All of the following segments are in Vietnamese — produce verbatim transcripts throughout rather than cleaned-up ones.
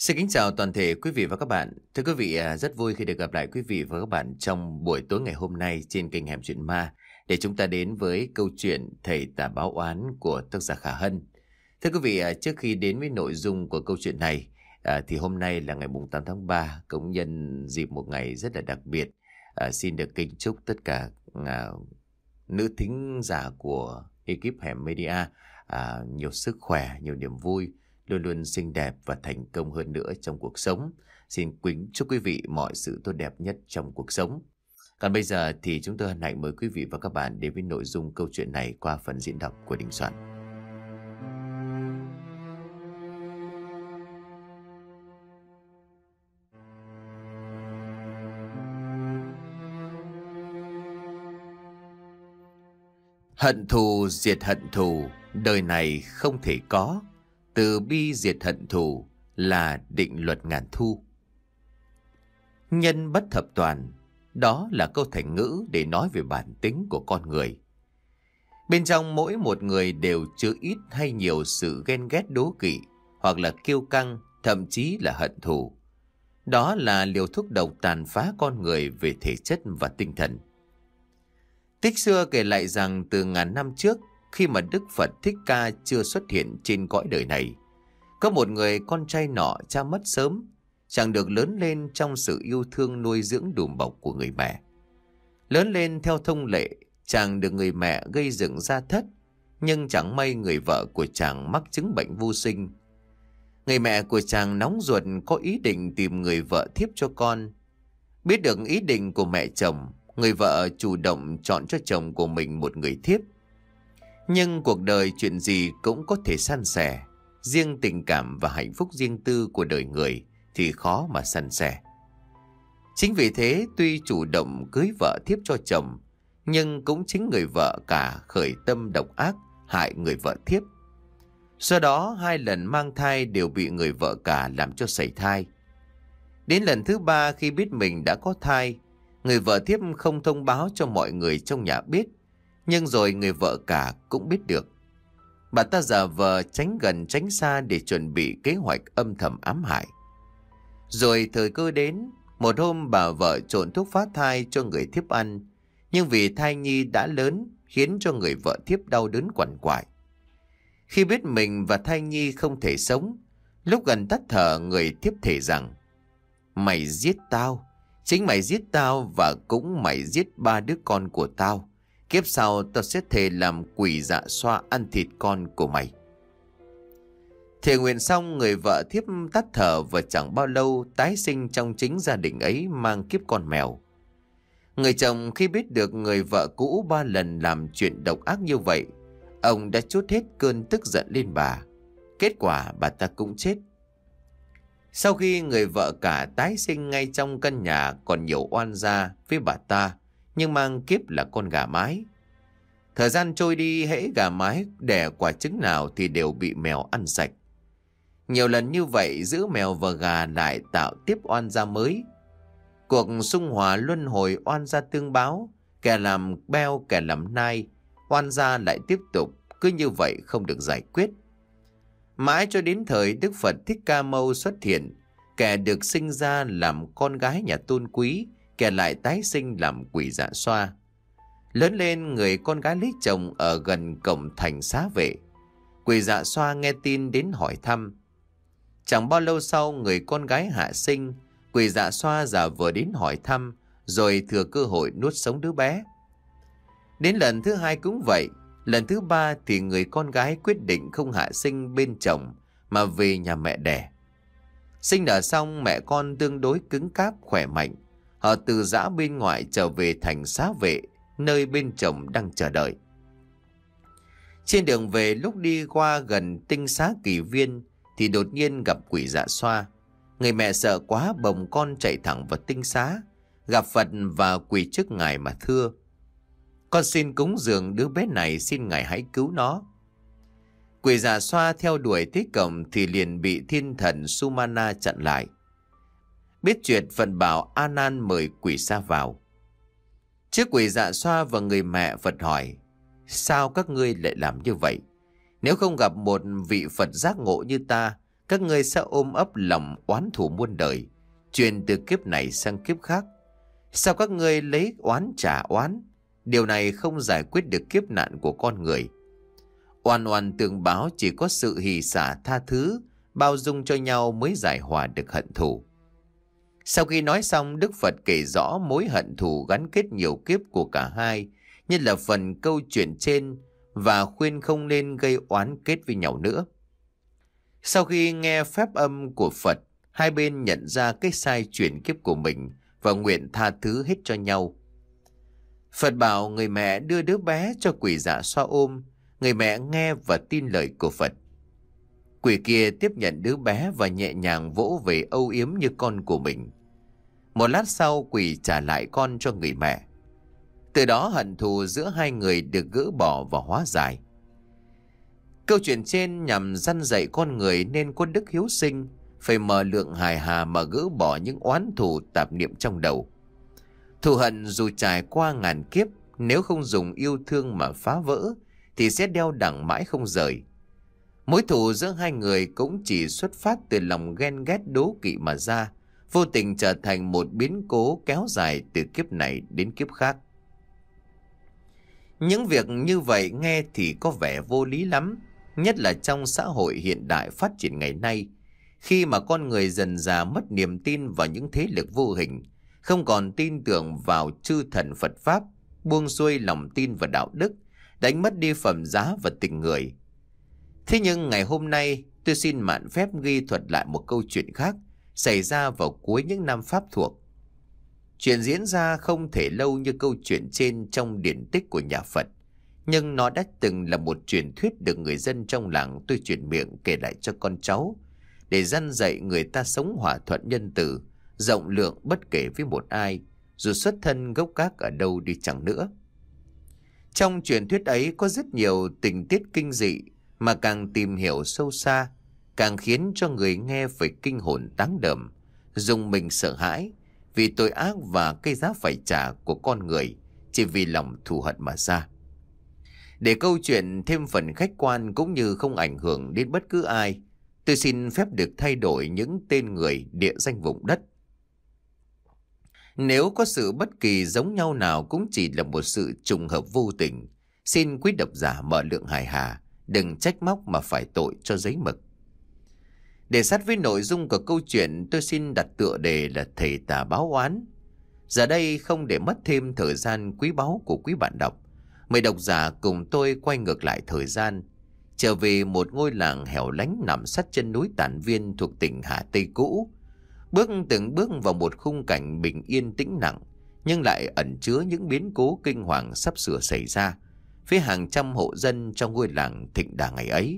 Xin kính chào toàn thể quý vị và các bạn. Thưa quý vị, à, rất vui khi được gặp lại quý vị và các bạn trong buổi tối ngày hôm nay trên kênh Hẻm Chuyện Ma để chúng ta đến với câu chuyện Thầy Tà Báo Oán của tác giả Khả Hân. Thưa quý vị, à, trước khi đến với nội dung của câu chuyện này à, thì hôm nay là ngày tám tháng ba, cũng nhân dịp một ngày rất là đặc biệt. À, xin được kính chúc tất cả à, nữ thính giả của ekip Hẻm Media à, nhiều sức khỏe, nhiều niềm vui, luôn luôn xinh đẹp và thành công hơn nữa trong cuộc sống. Xin kính chúc quý vị mọi sự tốt đẹp nhất trong cuộc sống. Còn bây giờ thì chúng tôi hân hạnh mời quý vị và các bạn đến với nội dung câu chuyện này qua phần diễn đọc của Đình Soạn. Hận thù diệt hận thù, đời này không thể có. Từ bi diệt hận thù là định luật ngàn thu. Nhân bất thập toàn, đó là câu thành ngữ để nói về bản tính của con người. Bên trong mỗi một người đều chứa ít hay nhiều sự ghen ghét đố kỵ, hoặc là kiêu căng, thậm chí là hận thù. Đó là liều thuốc độc tàn phá con người về thể chất và tinh thần. Tích xưa kể lại rằng từ ngàn năm trước, khi mà Đức Phật Thích Ca chưa xuất hiện trên cõi đời này, có một người con trai nọ cha mất sớm, chàng được lớn lên trong sự yêu thương nuôi dưỡng đùm bọc của người mẹ. Lớn lên theo thông lệ, chàng được người mẹ gây dựng gia thất, nhưng chẳng may người vợ của chàng mắc chứng bệnh vô sinh. Người mẹ của chàng nóng ruột có ý định tìm người vợ thiếp cho con. Biết được ý định của mẹ chồng, người vợ chủ động chọn cho chồng của mình một người thiếp. Nhưng cuộc đời chuyện gì cũng có thể san sẻ, riêng tình cảm và hạnh phúc riêng tư của đời người thì khó mà san sẻ. Chính vì thế, tuy chủ động cưới vợ thiếp cho chồng, nhưng cũng chính người vợ cả khởi tâm độc ác hại người vợ thiếp. Sau đó hai lần mang thai đều bị người vợ cả làm cho sảy thai. Đến lần thứ ba, khi biết mình đã có thai, người vợ thiếp không thông báo cho mọi người trong nhà biết, nhưng rồi người vợ cả cũng biết được. Bà ta giả vờ tránh gần tránh xa để chuẩn bị kế hoạch âm thầm ám hại. Rồi thời cơ đến, một hôm bà vợ trộn thuốc phá thai cho người thiếp ăn, nhưng vì thai nhi đã lớn khiến cho người vợ thiếp đau đớn quằn quại. Khi biết mình và thai nhi không thể sống, lúc gần tắt thở, người thiếp thề rằng: "Mày giết tao, chính mày giết tao và cũng mày giết ba đứa con của tao. Kiếp sau tao sẽ thề làm quỷ dạ xoa ăn thịt con của mày." Thề nguyện xong, người vợ thiếp tắt thở và chẳng bao lâu tái sinh trong chính gia đình ấy mang kiếp con mèo. Người chồng khi biết được người vợ cũ ba lần làm chuyện độc ác như vậy, ông đã trút hết cơn tức giận lên bà. Kết quả bà ta cũng chết. Sau khi người vợ cả tái sinh ngay trong căn nhà còn nhiều oan gia với bà ta, nhưng mang kiếp là con gà mái. Thời gian trôi đi, hễ gà mái đẻ quả trứng nào thì đều bị mèo ăn sạch. Nhiều lần như vậy, giữa mèo và gà lại tạo tiếp oan gia mới. Cuộc xung hòa luân hồi oan gia tương báo, kẻ làm beo kẻ làm nai, oan gia lại tiếp tục, cứ như vậy không được giải quyết. Mãi cho đến thời Đức Phật Thích Ca Mâu xuất hiện, kẻ được sinh ra làm con gái nhà tôn quý, kẻ lại tái sinh làm quỷ dạ xoa. Lớn lên, người con gái lấy chồng ở gần cổng thành Xá Vệ. Quỷ dạ xoa nghe tin đến hỏi thăm. Chẳng bao lâu sau, người con gái hạ sinh, quỷ dạ xoa giả vờ đến hỏi thăm, rồi thừa cơ hội nuốt sống đứa bé. Đến lần thứ hai cũng vậy. Lần thứ ba thì người con gái quyết định không hạ sinh bên chồng mà về nhà mẹ đẻ. Sinh nở xong, mẹ con tương đối cứng cáp khỏe mạnh. Họ từ giã bên ngoài trở về thành Xá Vệ, nơi bên chồng đang chờ đợi. Trên đường về, lúc đi qua gần tinh xá Kỳ Viên thì đột nhiên gặp quỷ dạ xoa. Người mẹ sợ quá bồng con chạy thẳng vào tinh xá, gặp Phật và quỳ trước ngài mà thưa: "Con xin cúng dường đứa bé này, xin ngài hãy cứu nó." Quỷ dạ xoa theo đuổi tới cổng thì liền bị thiên thần Sumana chặn lại. Biết chuyện, Phật bảo A Nan mời quỷ xa vào. Trước quỷ dạ xoa và người mẹ, Phật hỏi: "Sao các ngươi lại làm như vậy? Nếu không gặp một vị Phật giác ngộ như ta, các ngươi sẽ ôm ấp lòng oán thù muôn đời, truyền từ kiếp này sang kiếp khác. Sao các ngươi lấy oán trả oán? Điều này không giải quyết được kiếp nạn của con người. Oan oan tương báo chỉ có sự hỷ xả tha thứ, bao dung cho nhau mới giải hòa được hận thù. Sau khi nói xong, Đức Phật kể rõ mối hận thù gắn kết nhiều kiếp của cả hai, như là phần câu chuyện trên, và khuyên không nên gây oán kết với nhau nữa. Sau khi nghe phép âm của Phật, hai bên nhận ra cái sai chuyển kiếp của mình và nguyện tha thứ hết cho nhau. Phật bảo người mẹ đưa đứa bé cho quỷ dạ xoa ôm. Người mẹ nghe và tin lời của Phật. Quỷ kia tiếp nhận đứa bé và nhẹ nhàng vỗ về âu yếm như con của mình. Một lát sau, quỷ trả lại con cho người mẹ. Từ đó hận thù giữa hai người được gỡ bỏ và hóa giải. Câu chuyện trên nhằm răn dạy con người nên có đức hiếu sinh, phải mở lượng hài hà mà gỡ bỏ những oán thù tạp niệm trong đầu. Thù hận dù trải qua ngàn kiếp, nếu không dùng yêu thương mà phá vỡ thì sẽ đeo đẳng mãi không rời. Mối thù giữa hai người cũng chỉ xuất phát từ lòng ghen ghét đố kỵ mà ra, vô tình trở thành một biến cố kéo dài từ kiếp này đến kiếp khác. Những việc như vậy nghe thì có vẻ vô lý lắm, nhất là trong xã hội hiện đại phát triển ngày nay, khi mà con người dần dà mất niềm tin vào những thế lực vô hình, không còn tin tưởng vào chư thần Phật Pháp, buông xuôi lòng tin và đạo đức, đánh mất đi phẩm giá và tình người. Thế nhưng ngày hôm nay, tôi xin mạn phép ghi thuật lại một câu chuyện khác xảy ra vào cuối những năm Pháp thuộc. Chuyện diễn ra không thể lâu như câu chuyện trên trong điển tích của nhà Phật, nhưng nó đã từng là một truyền thuyết được người dân trong làng tôi truyền miệng kể lại cho con cháu, để răn dạy người ta sống hòa thuận nhân từ, rộng lượng bất kể với một ai, dù xuất thân gốc gác ở đâu đi chăng nữa. Trong truyền thuyết ấy có rất nhiều tình tiết kinh dị, mà càng tìm hiểu sâu xa, càng khiến cho người nghe phải kinh hồn táng đờm, rùng mình sợ hãi vì tội ác và cái giá phải trả của con người chỉ vì lòng thù hận mà ra. Để câu chuyện thêm phần khách quan cũng như không ảnh hưởng đến bất cứ ai, tôi xin phép được thay đổi những tên người, địa danh vùng đất. Nếu có sự bất kỳ giống nhau nào cũng chỉ là một sự trùng hợp vô tình, xin quý độc giả mở lượng hài hà, đừng trách móc mà phải tội cho giấy mực. Để sát với nội dung của câu chuyện, tôi xin đặt tựa đề là Thầy Tà Báo Oán. Giờ đây không để mất thêm thời gian quý báu của quý bạn đọc, mời độc giả cùng tôi quay ngược lại thời gian, trở về một ngôi làng hẻo lánh nằm sát chân núi Tản Viên thuộc tỉnh Hà Tây cũ, bước từng bước vào một khung cảnh bình yên tĩnh lặng, nhưng lại ẩn chứa những biến cố kinh hoàng sắp sửa xảy ra với hàng trăm hộ dân trong ngôi làng Thịnh Đà ngày ấy.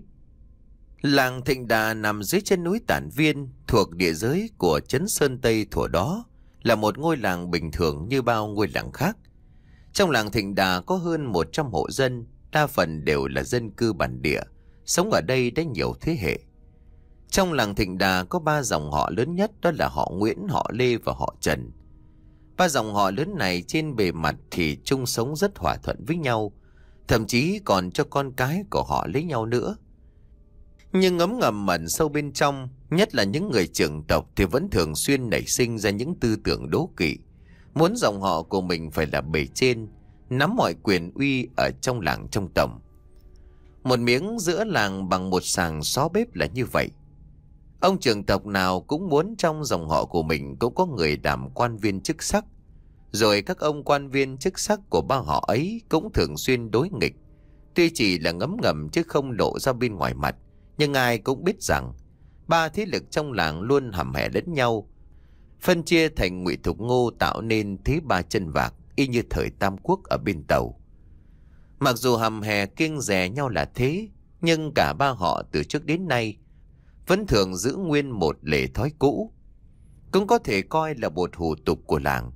Làng Thịnh Đà nằm dưới chân núi Tản Viên, thuộc địa giới của trấn Sơn Tây thuở đó, là một ngôi làng bình thường như bao ngôi làng khác. Trong làng Thịnh Đà có hơn một trăm hộ dân, đa phần đều là dân cư bản địa, sống ở đây đã nhiều thế hệ. Trong làng Thịnh Đà có ba dòng họ lớn nhất, đó là họ Nguyễn, họ Lê và họ Trần. Ba dòng họ lớn này trên bề mặt thì chung sống rất hòa thuận với nhau, thậm chí còn cho con cái của họ lấy nhau nữa. Nhưng ngấm ngầm ẩn sâu bên trong, nhất là những người trưởng tộc thì vẫn thường xuyên nảy sinh ra những tư tưởng đố kỵ, muốn dòng họ của mình phải là bề trên, nắm mọi quyền uy ở trong làng trong tổng. Một miếng giữa làng bằng một sàng xó bếp là như vậy. Ông trưởng tộc nào cũng muốn trong dòng họ của mình cũng có người đảm quan viên chức sắc. Rồi các ông quan viên chức sắc của ba họ ấy cũng thường xuyên đối nghịch. Tuy chỉ là ngấm ngầm chứ không lộ ra bên ngoài mặt, nhưng ai cũng biết rằng ba thế lực trong làng luôn hầm hè lẫn nhau, phân chia thành Ngụy Thục Ngô, tạo nên thế ba chân vạc y như thời Tam Quốc ở bên Tàu. Mặc dù hầm hè kiêng dè nhau là thế, nhưng cả ba họ từ trước đến nay vẫn thường giữ nguyên một lệ thói cũ, cũng có thể coi là một hủ tục của làng.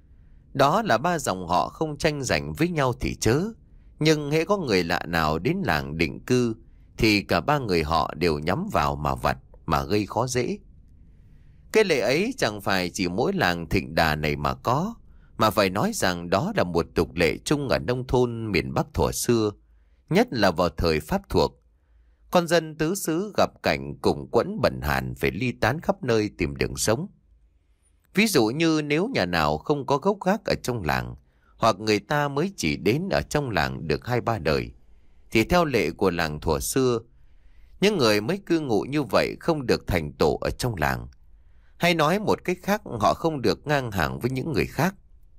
Đó là ba dòng họ không tranh giành với nhau thì chớ, nhưng hễ có người lạ nào đến làng định cư thì cả ba người họ đều nhắm vào mà vặt, mà gây khó dễ. Cái lệ ấy chẳng phải chỉ mỗi làng Thịnh Đà này mà có, mà phải nói rằng đó là một tục lệ chung ở nông thôn miền Bắc thuở xưa, nhất là vào thời Pháp thuộc. Con dân tứ xứ gặp cảnh cùng quẫn bần hàn phải ly tán khắp nơi tìm đường sống. Ví dụ như nếu nhà nào không có gốc gác ở trong làng, hoặc người ta mới chỉ đến ở trong làng được hai ba đời, thì theo lệ của làng thuở xưa, những người mới cư ngụ như vậy không được thành tổ ở trong làng. Hay nói một cách khác, họ không được ngang hàng với những người khác.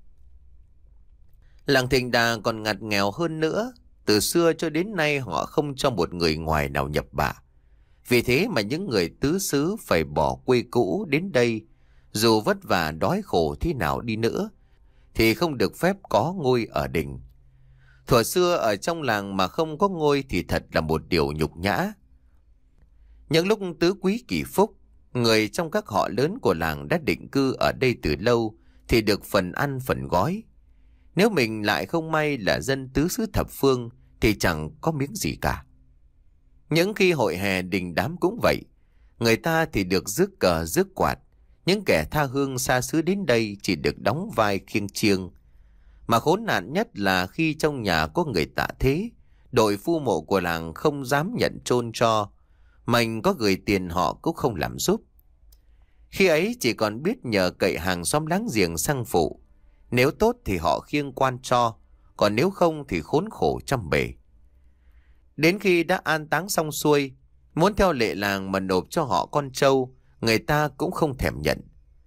Làng Thịnh Đà còn ngặt nghèo hơn nữa. Từ xưa cho đến nay họ không cho một người ngoài nào nhập bạ. Vì thế mà những người tứ xứ phải bỏ quê cũ đến đây, dù vất vả đói khổ thế nào đi nữa, thì không được phép có ngôi ở đình. Thuở xưa ở trong làng mà không có ngôi thì thật là một điều nhục nhã. Những lúc tứ quý kỷ phúc, người trong các họ lớn của làng đã định cư ở đây từ lâu thì được phần ăn phần gói. Nếu mình lại không may là dân tứ xứ thập phương thì chẳng có miếng gì cả. Những khi hội hè đình đám cũng vậy. Người ta thì được rước cờ rước quạt. Những kẻ tha hương xa xứ đến đây chỉ được đóng vai khiêng chiêng. Mà khốn nạn nhất là khi trong nhà có người tạ thế, đội phu mộ của làng không dám nhận chôn cho. Mình có gửi tiền họ cũng không làm giúp. Khi ấy chỉ còn biết nhờ cậy hàng xóm láng giềng sang phụ. Nếu tốt thì họ khiêng quan cho, còn nếu không thì khốn khổ trăm bề. Đến khi đã an táng xong xuôi, muốn theo lệ làng mà nộp cho họ con trâu, người ta cũng không thèm nhận.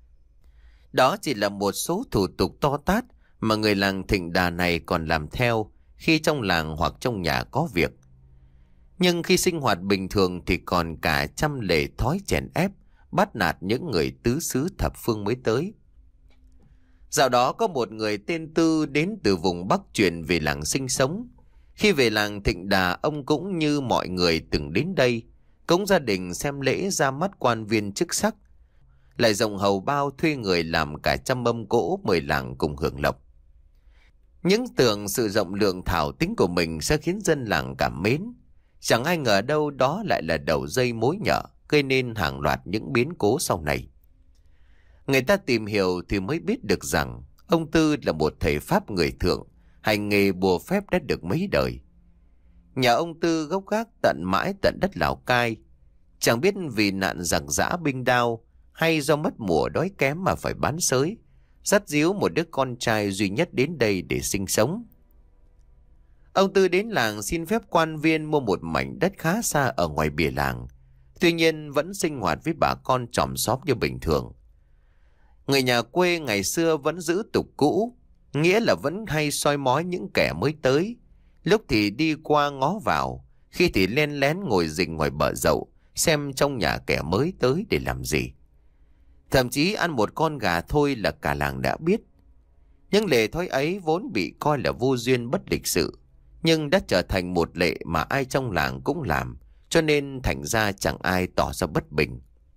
Đó chỉ là một số thủ tục to tát mà người làng Thịnh Đà này còn làm theo khi trong làng hoặc trong nhà có việc. Nhưng khi sinh hoạt bình thường thì còn cả trăm lệ thói chèn ép, bắt nạt những người tứ xứ thập phương mới tới. Dạo đó có một người tên Tư đến từ vùng Bắc chuyển về làng sinh sống. Khi về làng Thịnh Đà, ông cũng như mọi người từng đến đây, cúng gia đình xem lễ ra mắt quan viên chức sắc, lại rộng hầu bao thuê người làm cả trăm mâm cỗ mời làng cùng hưởng lộc. Những tưởng sự rộng lượng thảo tính của mình sẽ khiến dân làng cảm mến. Chẳng ai ngờ đâu đó lại là đầu dây mối nhợ, gây nên hàng loạt những biến cố sau này. Người ta tìm hiểu thì mới biết được rằng ông Tư là một thầy Pháp người thượng, hành nghề bùa phép đã được mấy đời. Nhà ông Tư gốc gác tận mãi tận đất Lào Cai. Chẳng biết vì nạn giặc giã binh đao hay do mất mùa đói kém mà phải bán xới, dắt díu một đứa con trai duy nhất đến đây để sinh sống. Ông Tư đến làng xin phép quan viên mua một mảnh đất khá xa ở ngoài bìa làng. Tuy nhiên vẫn sinh hoạt với bà con chòm xóm như bình thường. Người nhà quê ngày xưa vẫn giữ tục cũ, nghĩa là vẫn hay soi mói những kẻ mới tới. Lúc thì đi qua ngó vào, khi thì len lén ngồi rình ngoài bờ dậu, xem trong nhà kẻ mới tới để làm gì. Thậm chí ăn một con gà thôi là cả làng đã biết. Những lệ thói ấy vốn bị coi là vô duyên bất lịch sự, nhưng đã trở thành một lệ mà ai trong làng cũng làm, cho nên thành ra chẳng ai tỏ ra bất bình.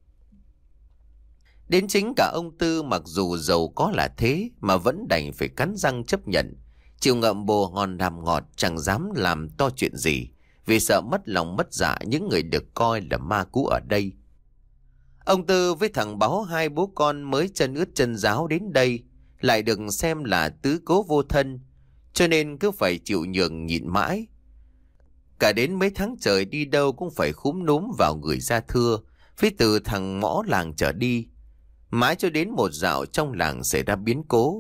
Đến chính cả ông Tư mặc dù giàu có là thế mà vẫn đành phải cắn răng chấp nhận, chịu ngậm bồ hòn đàm ngọt, chẳng dám làm to chuyện gì, vì sợ mất lòng mất dạ những người được coi là ma cũ ở đây. Ông Tư với thằng Báo hai bố con mới chân ướt chân ráo đến đây, lại được xem là tứ cố vô thân, cho nên cứ phải chịu nhường nhịn mãi. Cả đến mấy tháng trời đi đâu cũng phải khúm núm vào người ra thưa, với từ thằng mõ làng trở đi. Mãi cho đến một dạo trong làng xảy ra biến cố.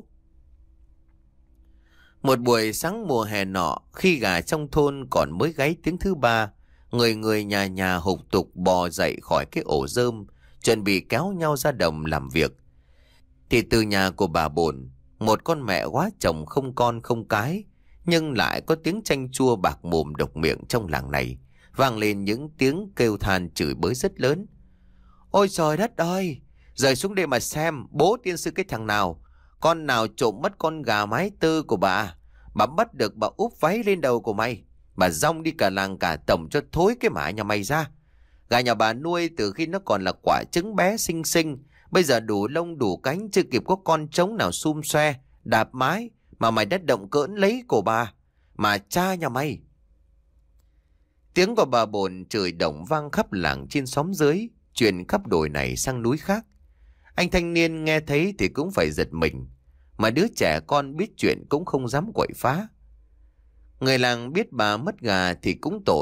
Một buổi sáng mùa hè nọ, khi gà trong thôn còn mới gáy tiếng thứ ba, người người nhà nhà hục tục bò dậy khỏi cái ổ rơm, chuẩn bị kéo nhau ra đồng làm việc. Thì từ nhà của bà Bồn, một con mẹ quá chồng không con không cái, nhưng lại có tiếng chanh chua bạc mồm độc miệng trong làng này, vang lên những tiếng kêu than chửi bới rất lớn. Ôi trời đất ơi! Rời xuống đây mà xem, bố tiên sư cái thằng nào, con nào trộm mất con gà mái tư của bà. Bà bắt được bà úp váy lên đầu của mày. Bà rong đi cả làng cả tổng cho thối cái mả nhà mày ra. Gà nhà bà nuôi từ khi nó còn là quả trứng bé xinh xinh, bây giờ đủ lông đủ cánh, chưa kịp có con trống nào xum xoe, đạp mái, mà mày đã động cỡn lấy của bà. Mà cha nhà mày. Tiếng của bà Bồn chửi động vang khắp làng trên xóm dưới, truyền khắp đồi này sang núi khác. Anh thanh niên nghe thấy thì cũng phải giật mình, mà đứa trẻ con biết chuyện cũng không dám quậy phá. Người làng biết bà mất gà thì cũng tội,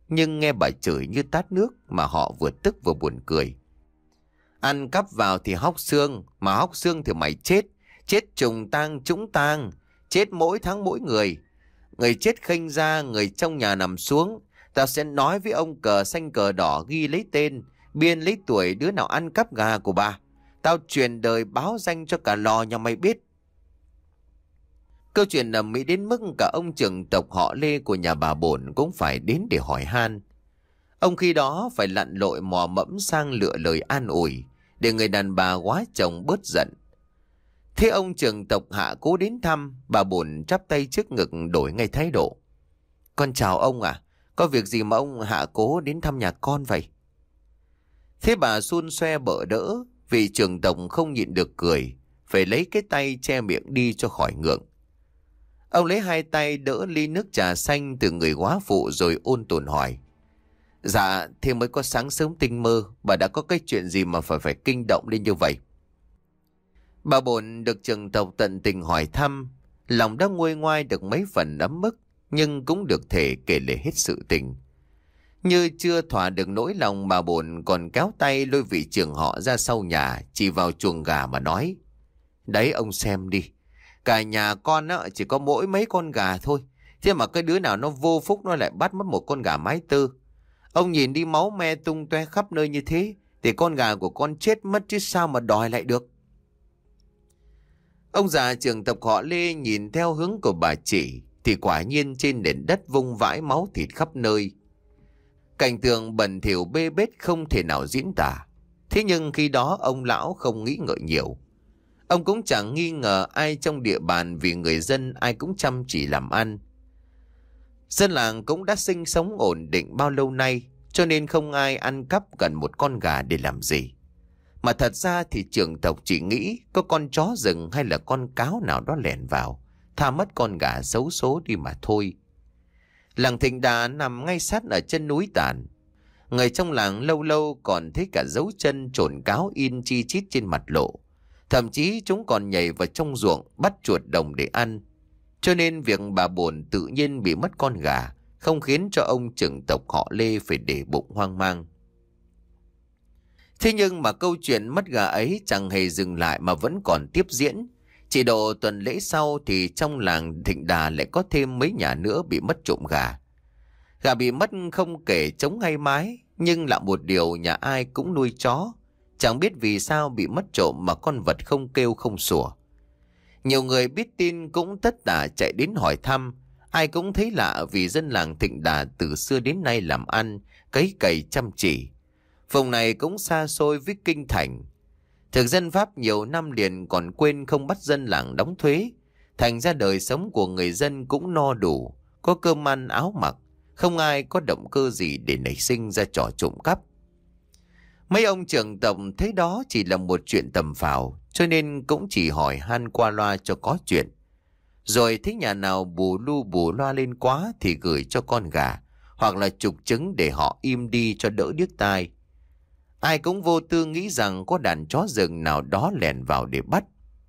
nhưng nghe bà chửi như tát nước mà họ vừa tức vừa buồn cười. Ăn cắp vào thì hóc xương, mà hóc xương thì mày chết. Chết trùng tang trũng tang, chết mỗi tháng mỗi người. Người chết khênh ra, người trong nhà nằm xuống. Tao sẽ nói với ông cờ xanh cờ đỏ ghi lấy tên, biên lấy tuổi đứa nào ăn cắp gà của bà. Tao truyền đời báo danh cho cả lò nhà mày biết. Câu chuyện ầm ĩ đến mức cả ông trưởng tộc họ Lê của nhà bà Bổn cũng phải đến để hỏi han. Ông khi đó phải lặn lội mò mẫm sang lựa lời an ủi để người đàn bà quá chồng bớt giận. Thế ông trưởng tộc Hạ Cố đến thăm, bà Bổn chắp tay trước ngực đổi ngay thái độ. Con chào ông à, có việc gì mà ông Hạ Cố đến thăm nhà con vậy? Thế bà xun xoe bợ đỡ, vì trưởng tộc không nhịn được cười, phải lấy cái tay che miệng đi cho khỏi ngượng. Ông lấy hai tay đỡ ly nước trà xanh từ người góa phụ rồi ôn tồn hỏi. Dạ, thế mới có sáng sớm tinh mơ, bà đã có cái chuyện gì mà phải phải kinh động lên như vậy? Bà Bổn được trưởng tộc tận tình hỏi thăm, lòng đã nguôi ngoai được mấy phần ấm ức, nhưng cũng được thể kể lể hết sự tình. Như chưa thỏa được nỗi lòng, bà Bổn còn kéo tay lôi vị trưởng họ ra sau nhà, chỉ vào chuồng gà mà nói. Đấy ông xem đi, cả nhà con á, chỉ có mỗi mấy con gà thôi. Thế mà cái đứa nào nó vô phúc nó lại bắt mất một con gà mái tơ. Ông nhìn đi máu me tung toe khắp nơi như thế, thì con gà của con chết mất chứ sao mà đòi lại được. Ông già trưởng tộc họ Lê nhìn theo hướng của bà chỉ, thì quả nhiên trên nền đất vung vãi máu thịt khắp nơi. Cảnh tượng bẩn thỉu bê bết không thể nào diễn tả. Thế nhưng khi đó ông lão không nghĩ ngợi nhiều. Ông cũng chẳng nghi ngờ ai trong địa bàn, vì người dân ai cũng chăm chỉ làm ăn. Dân làng cũng đã sinh sống ổn định bao lâu nay, cho nên không ai ăn cắp gần một con gà để làm gì. Mà thật ra thì trưởng tộc chỉ nghĩ có con chó rừng hay là con cáo nào đó lẻn vào, tha mất con gà xấu số đi mà thôi. Làng Thịnh Đà nằm ngay sát ở chân núi Tản. Người trong làng lâu lâu còn thấy cả dấu chân trồn cáo in chi chít trên mặt lộ. Thậm chí chúng còn nhảy vào trong ruộng bắt chuột đồng để ăn. Cho nên việc bà Bổn tự nhiên bị mất con gà không khiến cho ông trưởng tộc họ Lê phải để bụng hoang mang. Thế nhưng mà câu chuyện mất gà ấy chẳng hề dừng lại mà vẫn còn tiếp diễn. Chỉ độ tuần lễ sau thì trong làng Thịnh Đà lại có thêm mấy nhà nữa bị mất trộm gà. Gà bị mất không kể trống hay mái, nhưng là một điều nhà ai cũng nuôi chó. Chẳng biết vì sao bị mất trộm mà con vật không kêu không sủa. Nhiều người biết tin cũng tất tả chạy đến hỏi thăm. Ai cũng thấy lạ vì dân làng Thịnh Đà từ xưa đến nay làm ăn, cấy cày chăm chỉ. Vùng này cũng xa xôi với kinh thành. Thực dân Pháp nhiều năm liền còn quên không bắt dân làng đóng thuế. Thành ra đời sống của người dân cũng no đủ, có cơm ăn áo mặc. Không ai có động cơ gì để nảy sinh ra trò trộm cắp. Mấy ông trưởng tộc thấy đó chỉ là một chuyện tầm phào, cho nên cũng chỉ hỏi han qua loa cho có chuyện. Rồi thấy nhà nào bù lu bù loa lên quá thì gửi cho con gà, hoặc là trục trứng để họ im đi cho đỡ điếc tai. Ai cũng vô tư nghĩ rằng có đàn chó rừng nào đó lẻn vào để bắt.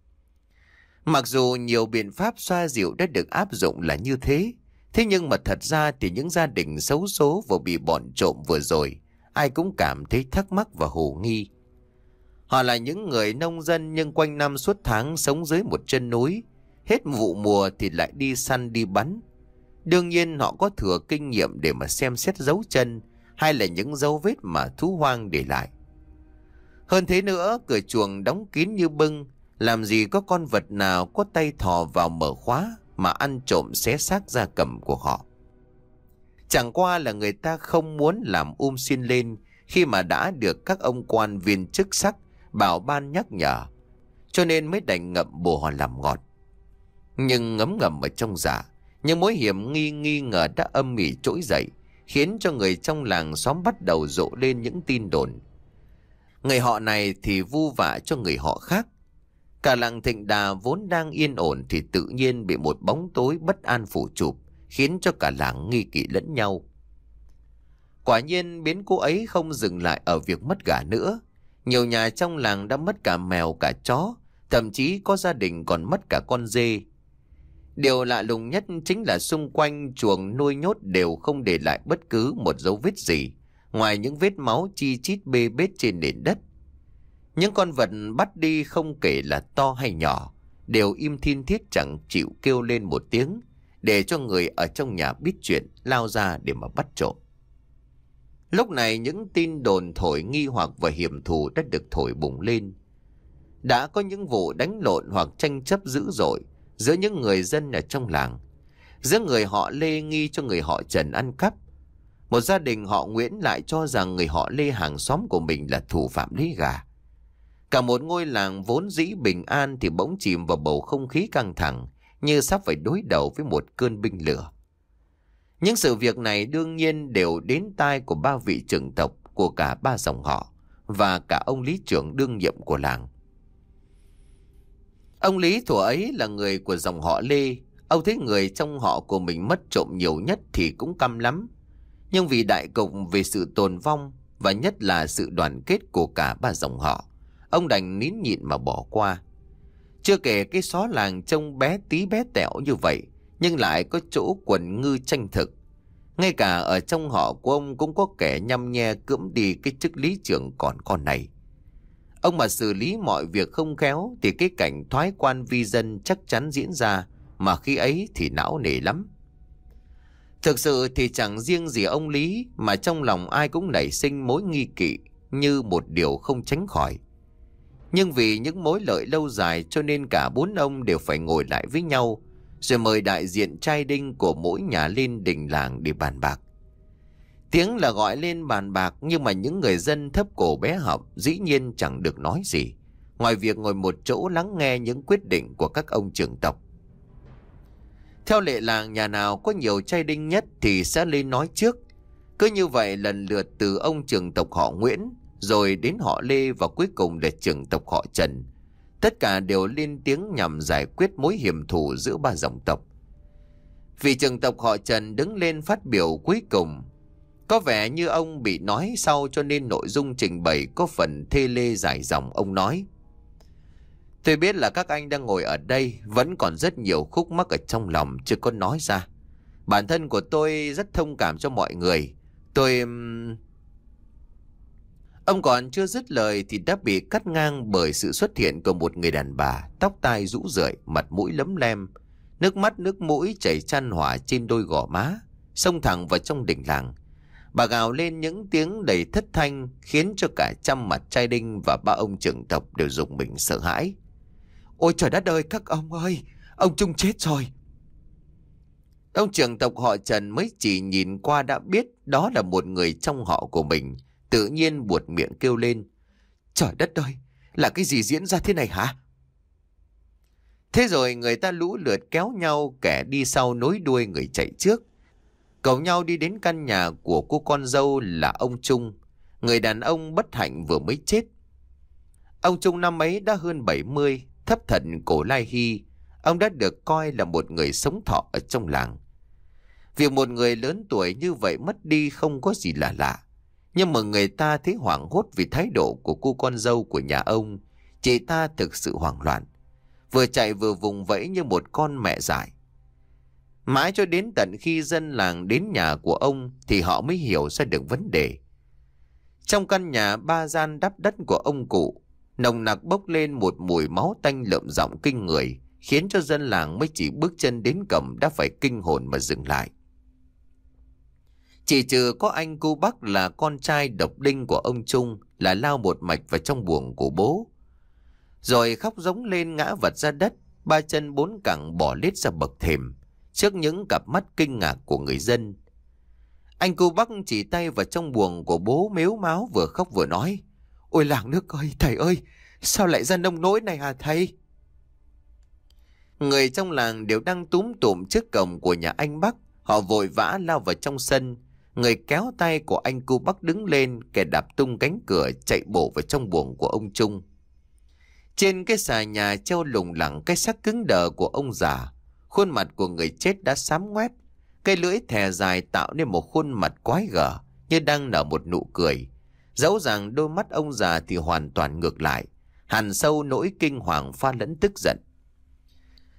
Mặc dù nhiều biện pháp xoa dịu đã được áp dụng là như thế, thế nhưng mà thật ra thì những gia đình xấu số vừa bị bọn trộm vừa rồi, ai cũng cảm thấy thắc mắc và hồ nghi. Họ là những người nông dân nhưng quanh năm suốt tháng sống dưới một chân núi, hết vụ mùa thì lại đi săn đi bắn. Đương nhiên họ có thừa kinh nghiệm để mà xem xét dấu chân hay là những dấu vết mà thú hoang để lại. Hơn thế nữa, cửa chuồng đóng kín như bưng, làm gì có con vật nào có tay thò vào mở khóa mà ăn trộm xé xác gia cầm của họ. Chẳng qua là người ta không muốn làm um xin lên khi mà đã được các ông quan viên chức sắc bảo ban nhắc nhở, cho nên mới đành ngậm bồ họ làm ngọt. Nhưng ngấm ngầm ở trong dạ, những mối hiểm nghi nghi ngờ đã âm ỉ trỗi dậy, khiến cho người trong làng xóm bắt đầu rộ lên những tin đồn. Người họ này thì vu vạ cho người họ khác. Cả làng Thịnh Đà vốn đang yên ổn thì tự nhiên bị một bóng tối bất an phủ chụp, khiến cho cả làng nghi kỵ lẫn nhau. Quả nhiên biến cố ấy không dừng lại ở việc mất gà nữa. Nhiều nhà trong làng đã mất cả mèo cả chó, thậm chí có gia đình còn mất cả con dê. Điều lạ lùng nhất chính là xung quanh chuồng nuôi nhốt đều không để lại bất cứ một dấu vết gì, ngoài những vết máu chi chít bê bết trên nền đất. Những con vật bắt đi không kể là to hay nhỏ, đều im thin thiết chẳng chịu kêu lên một tiếng, để cho người ở trong nhà biết chuyện lao ra để mà bắt trộm. Lúc này những tin đồn thổi nghi hoặc và hiểm thù đã được thổi bùng lên. Đã có những vụ đánh lộn hoặc tranh chấp dữ dội giữa những người dân ở trong làng, giữa người họ Lê nghi cho người họ Trần ăn cắp. Một gia đình họ Nguyễn lại cho rằng người họ Lê hàng xóm của mình là thủ phạm lấy gà. Cả một ngôi làng vốn dĩ bình an thì bỗng chìm vào bầu không khí căng thẳng, như sắp phải đối đầu với một cơn binh lửa. Những sự việc này đương nhiên đều đến tai của ba vị trưởng tộc của cả ba dòng họ và cả ông lý trưởng đương nhiệm của làng. Ông Lý thuở ấy là người của dòng họ Lê. Ông thấy người trong họ của mình mất trộm nhiều nhất thì cũng căm lắm. Nhưng vì đại cục, về sự tồn vong và nhất là sự đoàn kết của cả ba dòng họ, ông đành nín nhịn mà bỏ qua. Chưa kể cái xó làng trông bé tí bé tẹo như vậy, nhưng lại có chỗ quần ngư tranh thực. Ngay cả ở trong họ của ông cũng có kẻ nhăm nhe cưỡng đi cái chức lý trưởng còn con này. Ông mà xử lý mọi việc không khéo thì cái cảnh thoái quan vi dân chắc chắn diễn ra, mà khi ấy thì não nề lắm. Thực sự thì chẳng riêng gì ông Lý, mà trong lòng ai cũng nảy sinh mối nghi kỵ như một điều không tránh khỏi. Nhưng vì những mối lợi lâu dài cho nên cả bốn ông đều phải ngồi lại với nhau, rồi mời đại diện trai đinh của mỗi nhà lên đình làng để bàn bạc. Tiếng là gọi lên bàn bạc, nhưng mà những người dân thấp cổ bé họng dĩ nhiên chẳng được nói gì, ngoài việc ngồi một chỗ lắng nghe những quyết định của các ông trưởng tộc. Theo lệ làng, nhà nào có nhiều trai đinh nhất thì sẽ lên nói trước. Cứ như vậy lần lượt từ ông trưởng tộc họ Nguyễn, rồi đến họ Lê và cuối cùng là trưởng tộc họ Trần. Tất cả đều lên tiếng nhằm giải quyết mối hiểm thù giữa ba dòng tộc. Vị trưởng tộc họ Trần đứng lên phát biểu cuối cùng. Có vẻ như ông bị nói sau cho nên nội dung trình bày có phần thê lê dài dòng. Ông nói: Tôi biết là các anh đang ngồi ở đây vẫn còn rất nhiều khúc mắc ở trong lòng chưa có nói ra. Bản thân của tôi rất thông cảm cho mọi người. Tôi... Ông còn chưa dứt lời thì đã bị cắt ngang bởi sự xuất hiện của một người đàn bà, tóc tai rũ rượi, mặt mũi lấm lem, nước mắt nước mũi chảy chan hỏa trên đôi gò má, xông thẳng vào trong đình làng. Bà gào lên những tiếng đầy thất thanh khiến cho cả trăm mặt trai đinh và ba ông trưởng tộc đều rùng mình sợ hãi. Ôi trời đất ơi, các ông ơi, ông Trung chết rồi. Ông trưởng tộc họ Trần mới chỉ nhìn qua đã biết đó là một người trong họ của mình, tự nhiên buột miệng kêu lên: Trời đất ơi, là cái gì diễn ra thế này hả? Thế rồi người ta lũ lượt kéo nhau, kẻ đi sau nối đuôi người chạy trước, cầu nhau đi đến căn nhà của cô con dâu là ông Trung, người đàn ông bất hạnh vừa mới chết. Ông Trung năm ấy đã hơn bảy mươi, thấp thận cổ lai hy. Ông đã được coi là một người sống thọ ở trong làng. Việc một người lớn tuổi như vậy mất đi không có gì là lạ. Nhưng mà người ta thấy hoảng hốt vì thái độ của cô con dâu của nhà ông. Chị ta thực sự hoảng loạn, vừa chạy vừa vùng vẫy như một con mẹ dại. Mãi cho đến tận khi dân làng đến nhà của ông thì họ mới hiểu ra được vấn đề. Trong căn nhà ba gian đắp đất của ông cụ, nồng nặc bốc lên một mùi máu tanh lợm giọng kinh người, khiến cho dân làng mới chỉ bước chân đến cổng đã phải kinh hồn mà dừng lại. Chỉ trừ có anh cu Bắc là con trai độc đinh của ông Trung là lao một mạch vào trong buồng của bố, rồi khóc rống lên ngã vật ra đất, ba chân bốn cẳng bỏ lết ra bậc thềm trước những cặp mắt kinh ngạc của người dân. Anh cu Bắc chỉ tay vào trong buồng của bố, mếu máo vừa khóc vừa nói: Ôi làng nước ơi, thầy ơi, sao lại ra nông nỗi này hả thầy? Người trong làng đều đang túm tụm trước cổng của nhà anh Bắc. Họ vội vã lao vào trong sân. Người kéo tay của anh cu Bắc đứng lên, kẻ đạp tung cánh cửa chạy bổ vào trong buồng của ông Trung. Trên cái xà nhà treo lủng lẳng cái xác cứng đờ của ông già. Khuôn mặt của người chết đã xám ngoét, cây lưỡi thè dài tạo nên một khuôn mặt quái gở như đang nở một nụ cười. Dẫu rằng đôi mắt ông già thì hoàn toàn ngược lại, hằn sâu nỗi kinh hoàng pha lẫn tức giận.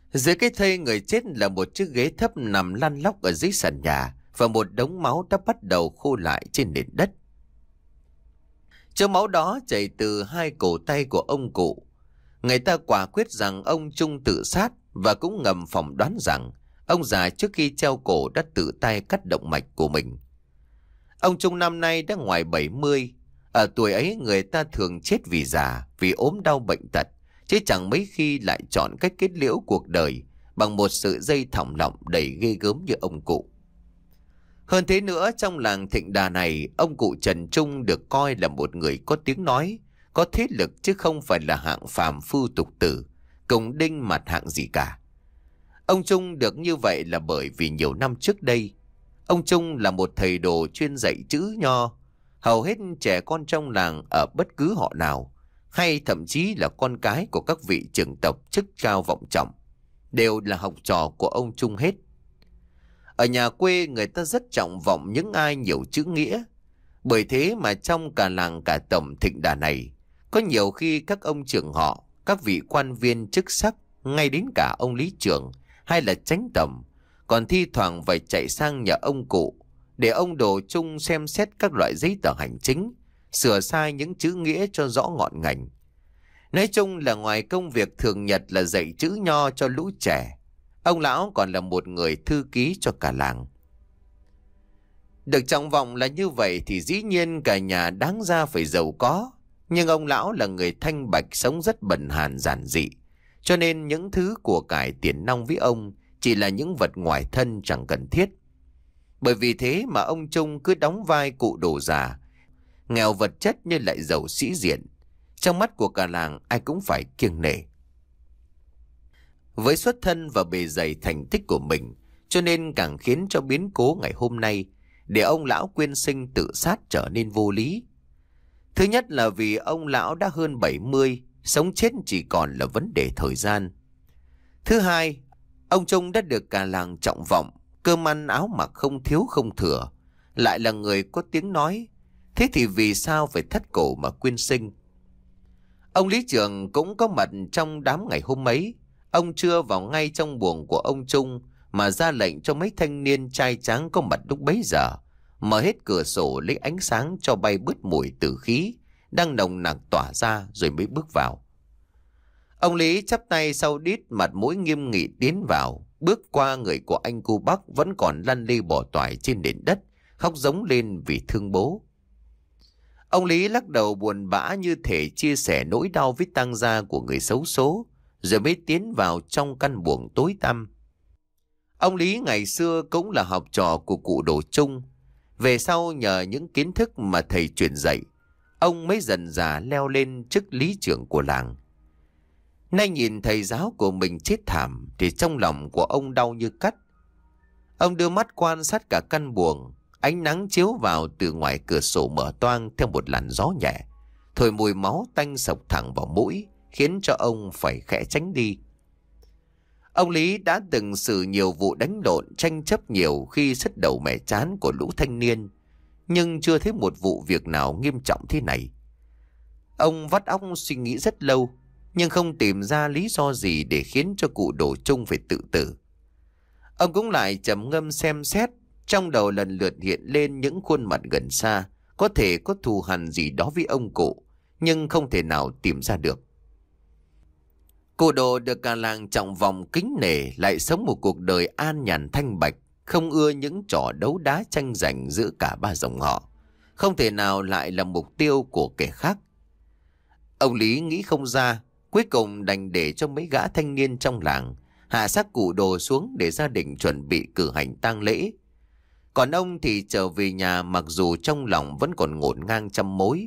Dưới cái thây người chết là một chiếc ghế thấp nằm lăn lóc ở dưới sàn nhà và một đống máu đã bắt đầu khô lại trên nền đất. Chỗ máu đó chảy từ hai cổ tay của ông cụ. Người ta quả quyết rằng ông Trung tự sát và cũng ngầm phỏng đoán rằng ông già trước khi treo cổ đã tự tay cắt động mạch của mình. Ông Trung năm nay đã ngoài bảy mươi. Ở tuổi ấy người ta thường chết vì già, vì ốm đau bệnh tật, chứ chẳng mấy khi lại chọn cách kết liễu cuộc đời bằng một sự dây thòng lọng đầy ghê gớm như ông cụ. Hơn thế nữa, trong làng Thịnh Đà này, ông cụ Trần Trung được coi là một người có tiếng nói, có thế lực chứ không phải là hạng phàm phu tục tử, cùng đinh mặt hạng gì cả. Ông Trung được như vậy là bởi vì nhiều năm trước đây, ông Trung là một thầy đồ chuyên dạy chữ nho. Hầu hết trẻ con trong làng ở bất cứ họ nào, hay thậm chí là con cái của các vị trưởng tộc chức cao vọng trọng, đều là học trò của ông Trung hết. Ở nhà quê người ta rất trọng vọng những ai nhiều chữ nghĩa. Bởi thế mà trong cả làng cả tổng Thịnh Đà này, có nhiều khi các ông trưởng họ, các vị quan viên chức sắc, ngay đến cả ông lý trưởng hay là chánh tổng, còn thi thoảng phải chạy sang nhà ông cụ để ông Đồ Trung xem xét các loại giấy tờ hành chính, sửa sai những chữ nghĩa cho rõ ngọn ngành. Nói chung là ngoài công việc thường nhật là dạy chữ nho cho lũ trẻ, ông lão còn là một người thư ký cho cả làng. Được trọng vọng là như vậy thì dĩ nhiên cả nhà đáng ra phải giàu có. Nhưng ông lão là người thanh bạch, sống rất bần hàn giản dị, cho nên những thứ của cải tiền nong với ông chỉ là những vật ngoài thân chẳng cần thiết. Bởi vì thế mà ông Trung cứ đóng vai cụ đồ già, nghèo vật chất nhưng lại giàu sĩ diện. Trong mắt của cả làng ai cũng phải kiêng nể. Với xuất thân và bề dày thành tích của mình, cho nên càng khiến cho biến cố ngày hôm nay để ông lão quyên sinh tự sát trở nên vô lý. Thứ nhất là vì ông lão đã hơn bảy mươi, sống chết chỉ còn là vấn đề thời gian. Thứ hai, ông Trung đã được cả làng trọng vọng, cơm ăn áo mặc không thiếu không thừa, lại là người có tiếng nói. Thế thì vì sao phải thắt cổ mà quyên sinh? Ông lý trưởng cũng có mặt trong đám ngày hôm ấy. Ông chưa vào ngay trong buồng của ông Trung mà ra lệnh cho mấy thanh niên trai tráng có mặt lúc bấy giờ mở hết cửa sổ lấy ánh sáng cho bay bớt mùi tử khí đang nồng nặc tỏa ra rồi mới bước vào. Ông Lý chắp tay sau đít, mặt mũi nghiêm nghị tiến vào, bước qua người của anh cu Bắc vẫn còn lăn lê bò toài trên nền đất, khóc giống lên vì thương bố. Ông Lý lắc đầu buồn bã như thể chia sẻ nỗi đau với tang gia của người xấu số, rồi mới tiến vào trong căn buồng tối tăm. Ông Lý ngày xưa cũng là học trò của cụ Đồ Trung. Về sau nhờ những kiến thức mà thầy truyền dạy, ông mới dần dà leo lên chức lý trưởng của làng. Nay nhìn thầy giáo của mình chết thảm thì trong lòng của ông đau như cắt. Ông đưa mắt quan sát cả căn buồng. Ánh nắng chiếu vào từ ngoài cửa sổ mở toang theo một làn gió nhẹ, thổi mùi máu tanh sộc thẳng vào mũi, khiến cho ông phải khẽ tránh đi. Ông Lý đã từng xử nhiều vụ đánh lộn, tranh chấp nhiều khi sứt đầu mẻ trán của lũ thanh niên, nhưng chưa thấy một vụ việc nào nghiêm trọng thế này. Ông vắt óc suy nghĩ rất lâu, nhưng không tìm ra lý do gì để khiến cho cụ Đồ Trung phải tự tử. Ông cũng lại trầm ngâm xem xét, trong đầu lần lượt hiện lên những khuôn mặt gần xa, có thể có thù hằn gì đó với ông cụ, nhưng không thể nào tìm ra được. Cụ Đồ được cả làng trọng vọng kính nể, lại sống một cuộc đời an nhàn thanh bạch, không ưa những trò đấu đá tranh giành giữa cả ba dòng họ, không thể nào lại là mục tiêu của kẻ khác. Ông Lý nghĩ không ra, cuối cùng đành để cho mấy gã thanh niên trong làng hạ xác cụ Đồ xuống để gia đình chuẩn bị cử hành tang lễ. Còn ông thì trở về nhà, mặc dù trong lòng vẫn còn ngổn ngang trăm mối.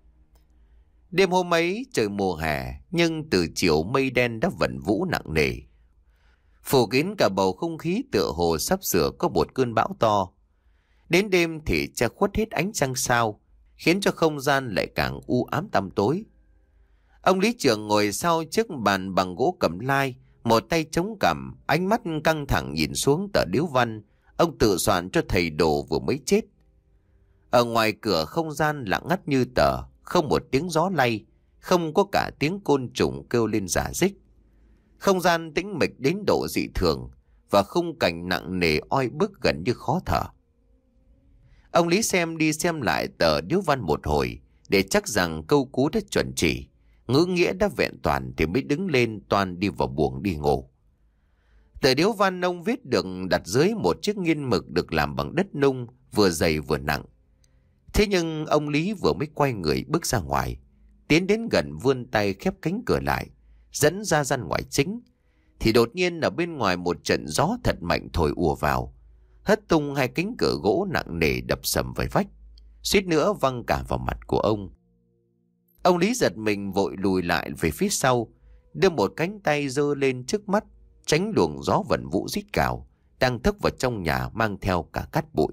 Đêm hôm ấy trời mùa hè, nhưng từ chiều mây đen đã vẩn vũ nặng nề, phủ kín cả bầu không khí, tựa hồ sắp sửa có một cơn bão to. Đến đêm thì che khuất hết ánh trăng sao, khiến cho không gian lại càng u ám tăm tối. Ông lý trưởng ngồi sau chiếc bàn bằng gỗ cẩm lai, một tay chống cằm, ánh mắt căng thẳng nhìn xuống tờ điếu văn ông tự soạn cho thầy Đồ vừa mới chết. Ở ngoài cửa không gian lặng ngắt như tờ, không một tiếng gió lay, không có cả tiếng côn trùng kêu lên rả rích. Không gian tĩnh mịch đến độ dị thường và khung cảnh nặng nề oi bức gần như khó thở. Ông Lý xem đi xem lại tờ điếu văn một hồi để chắc rằng câu cú đã chuẩn chỉ, ngữ nghĩa đã vẹn toàn thì mới đứng lên toan đi vào buồng đi ngủ. Tờ điếu văn ông viết được đặt dưới một chiếc nghiên mực được làm bằng đất nung, vừa dày vừa nặng. Thế nhưng ông Lý vừa mới quay người bước ra ngoài, tiến đến gần vươn tay khép cánh cửa lại, dẫn ra gian ngoài chính, thì đột nhiên ở bên ngoài một trận gió thật mạnh thổi ùa vào, hất tung hai cánh cửa gỗ nặng nề đập sầm vào vách, suýt nữa văng cả vào mặt của ông. Ông Lý giật mình vội lùi lại về phía sau, đưa một cánh tay giơ lên trước mắt, tránh luồng gió vẩn vũ rít cào đang thốc vào trong nhà mang theo cả cát bụi.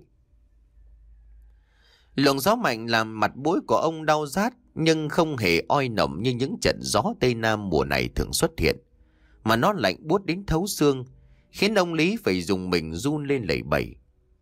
Luồng gió mạnh làm mặt mũi của ông đau rát, nhưng không hề oi nồng như những trận gió Tây Nam mùa này thường xuất hiện, mà nó lạnh buốt đến thấu xương, khiến ông Lý phải dùng mình run lên lẩy bẩy.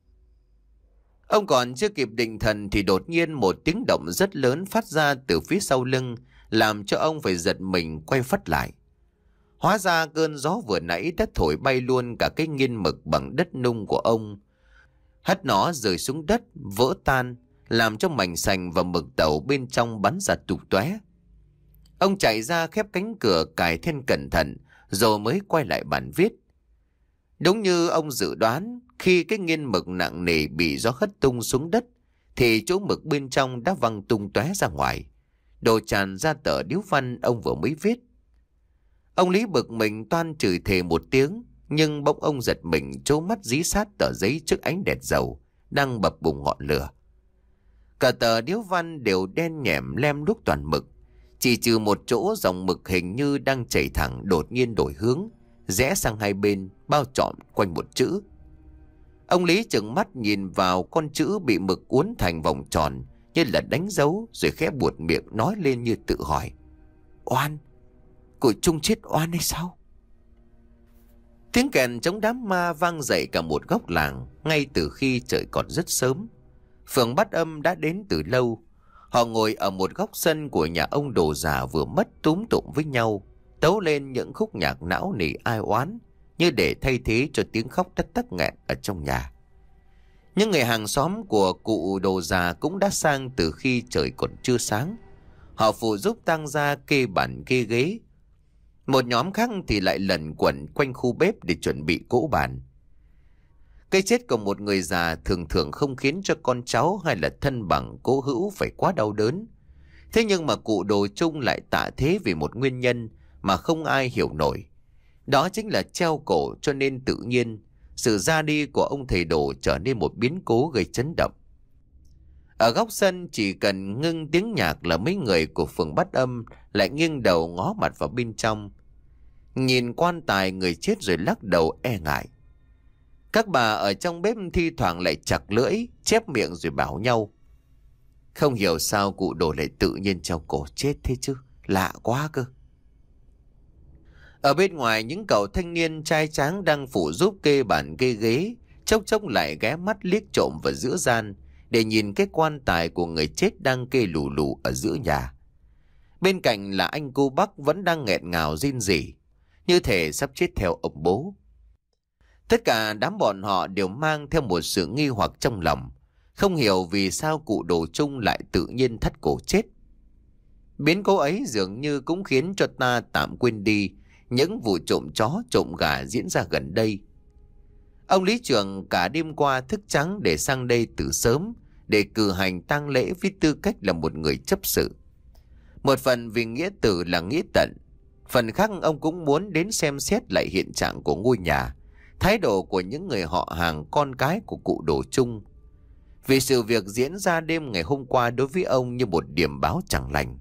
Ông còn chưa kịp định thần thì đột nhiên một tiếng động rất lớn phát ra từ phía sau lưng, làm cho ông phải giật mình quay phắt lại. Hóa ra cơn gió vừa nãy đã thổi bay luôn cả cái nghiên mực bằng đất nung của ông, hất nó rơi xuống đất, vỡ tan, làm cho mảnh sành và mực tàu bên trong bắn ra tung tóe. Ông chạy ra khép cánh cửa cài then cẩn thận, rồi mới quay lại bàn viết. Đúng như ông dự đoán, khi cái nghiên mực nặng nề bị gió hất tung xuống đất, thì chỗ mực bên trong đã văng tung tóe ra ngoài, đổ tràn ra tờ điếu văn ông vừa mới viết. Ông Lý bực mình toan chửi thề một tiếng, nhưng bỗng ông giật mình trố mắt dí sát tờ giấy trước ánh đèn dầu đang bập bùng ngọn lửa. Cả tờ điếu văn đều đen nhẻm lem luốc toàn mực, chỉ trừ một chỗ dòng mực hình như đang chảy thẳng đột nhiên đổi hướng, rẽ sang hai bên, bao trọn quanh một chữ. Ông Lý trừng mắt nhìn vào con chữ bị mực uốn thành vòng tròn như là đánh dấu, rồi khẽ buột miệng nói lên như tự hỏi: Oan? Của Trung chết oan hay sao? Tiếng kèn chống đám ma vang dậy cả một góc làng ngay từ khi trời còn rất sớm. Phường Bát Âm đã đến từ lâu. Họ ngồi ở một góc sân của nhà ông đồ già vừa mất túm tụm với nhau, tấu lên những khúc nhạc não nỉ ai oán, như để thay thế cho tiếng khóc đất tắc nghẹn ở trong nhà. Những người hàng xóm của cụ đồ già cũng đã sang từ khi trời còn chưa sáng. Họ phụ giúp tang gia kê bàn kê ghế. Một nhóm khác thì lại lẩn quẩn quanh khu bếp để chuẩn bị cỗ bàn. Cái chết của một người già thường thường không khiến cho con cháu hay là thân bằng cố hữu phải quá đau đớn. Thế nhưng mà cụ Đồ Trung lại tạ thế vì một nguyên nhân mà không ai hiểu nổi. Đó chính là treo cổ, cho nên tự nhiên sự ra đi của ông thầy Đồ trở nên một biến cố gây chấn động. Ở góc sân chỉ cần ngưng tiếng nhạc là mấy người của phường Bát Âm lại nghiêng đầu ngó mặt vào bên trong, nhìn quan tài người chết rồi lắc đầu e ngại. Các bà ở trong bếp thi thoảng lại chặt lưỡi, chép miệng rồi bảo nhau: Không hiểu sao cụ Đồ lại tự nhiên treo cổ chết thế chứ, lạ quá cơ. Ở bên ngoài, những cậu thanh niên trai tráng đang phụ giúp kê bàn kê ghế, chốc chốc lại ghé mắt liếc trộm vào giữa gian để nhìn cái quan tài của người chết đang kê lù lù ở giữa nhà. Bên cạnh là anh cô Bắc vẫn đang nghẹn ngào rên rỉ, như thể sắp chết theo ông bố. Tất cả đám bọn họ đều mang theo một sự nghi hoặc trong lòng, không hiểu vì sao cụ Đồ Trung lại tự nhiên thắt cổ chết. Biến cố ấy dường như cũng khiến cho ta tạm quên đi những vụ trộm chó trộm gà diễn ra gần đây. Ông Lý Trường cả đêm qua thức trắng để sang đây từ sớm để cử hành tang lễ với tư cách là một người chấp sự. Một phần vì nghĩa tử là nghĩa tận, phần khác ông cũng muốn đến xem xét lại hiện trạng của ngôi nhà, thái độ của những người họ hàng con cái của cụ Đồ Trung. Vì sự việc diễn ra đêm ngày hôm qua đối với ông như một điểm báo chẳng lành.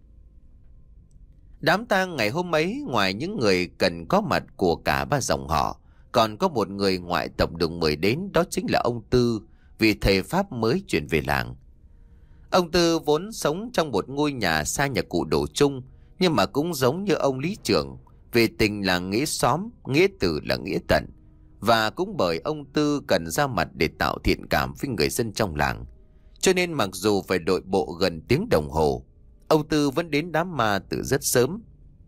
Đám tang ngày hôm ấy, ngoài những người cần có mặt của cả ba dòng họ, còn có một người ngoại tộc được mời đến, đó chính là ông Tư, vị thầy Pháp mới chuyển về làng. Ông Tư vốn sống trong một ngôi nhà xa nhà cụ Đồ Trung, nhưng mà cũng giống như ông Lý Trường, về tình là nghĩa xóm, nghĩa tử là nghĩa tận. Và cũng bởi ông Tư cần ra mặt để tạo thiện cảm với người dân trong làng, cho nên mặc dù phải đội bộ gần tiếng đồng hồ, ông Tư vẫn đến đám ma từ rất sớm.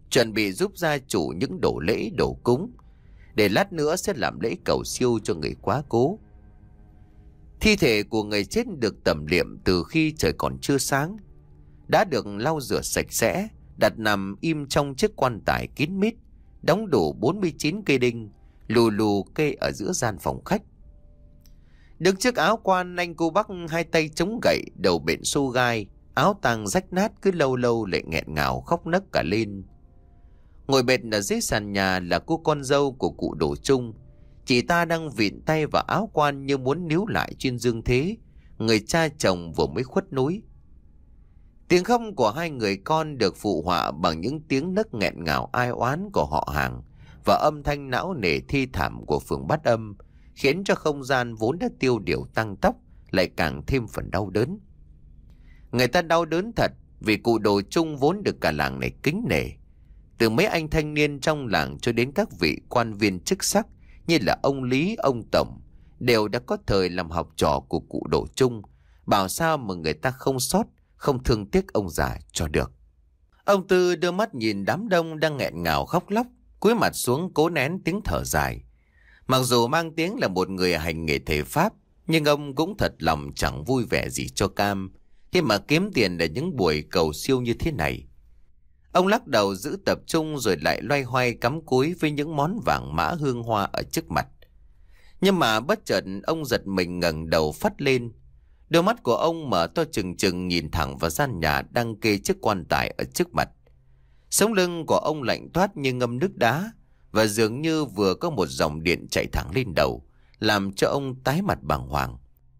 chuẩn bị giúp gia chủ những đồ lễ đồ cúng, để lát nữa sẽ làm lễ cầu siêu cho người quá cố. Thi thể của người chết được tẩm liệm từ khi trời còn chưa sáng, đã được lau rửa sạch sẽ, đặt nằm im trong chiếc quan tài kín mít, đóng đủ bốn mươi chín cây đinh, lù lù kê ở giữa gian phòng khách. Đứng trước áo quan, anh cô Bắc hai tay chống gậy, đầu bện xô gai, áo tang rách nát, cứ lâu lâu lại nghẹn ngào khóc nấc cả lên. Ngồi bệt ở dưới sàn nhà là cô con dâu của cụ Đồ Trung. Chị ta đang vịn tay vào áo quan như muốn níu lại trên dương thế, người cha chồng vừa mới khuất núi. Tiếng khóc của hai người con được phụ họa bằng những tiếng nấc nghẹn ngào ai oán của họ hàng và âm thanh não nề thi thảm của phường Bát Âm, khiến cho không gian vốn đã tiêu điều tăng tốc lại càng thêm phần đau đớn. Người ta đau đớn thật vì cụ Đồ Trung vốn được cả làng này kính nể. Từ mấy anh thanh niên trong làng cho đến các vị quan viên chức sắc như là ông Lý, ông Tổng đều đã có thời làm học trò của cụ Đồ Trung. Bảo sao mà người ta không sót, không thương tiếc ông già cho được. Ông Tư đưa mắt nhìn đám đông đang nghẹn ngào khóc lóc, cúi mặt xuống cố nén tiếng thở dài. Mặc dù mang tiếng là một người hành nghề thầy Pháp, nhưng ông cũng thật lòng chẳng vui vẻ gì cho cam khi mà kiếm tiền để những buổi cầu siêu như thế này. Ông lắc đầu giữ tập trung rồi lại loay hoay cắm cúi với những món vàng mã hương hoa ở trước mặt. Nhưng mà bất chợt ông giật mình ngẩng đầu phắt lên. Đôi mắt của ông mở to trừng trừng nhìn thẳng vào gian nhà đang kê chiếc quan tài ở trước mặt. Sống lưng của ông lạnh toát như ngâm nước đá, và dường như vừa có một dòng điện chạy thẳng lên đầu, làm cho ông tái mặt bàng hoàng.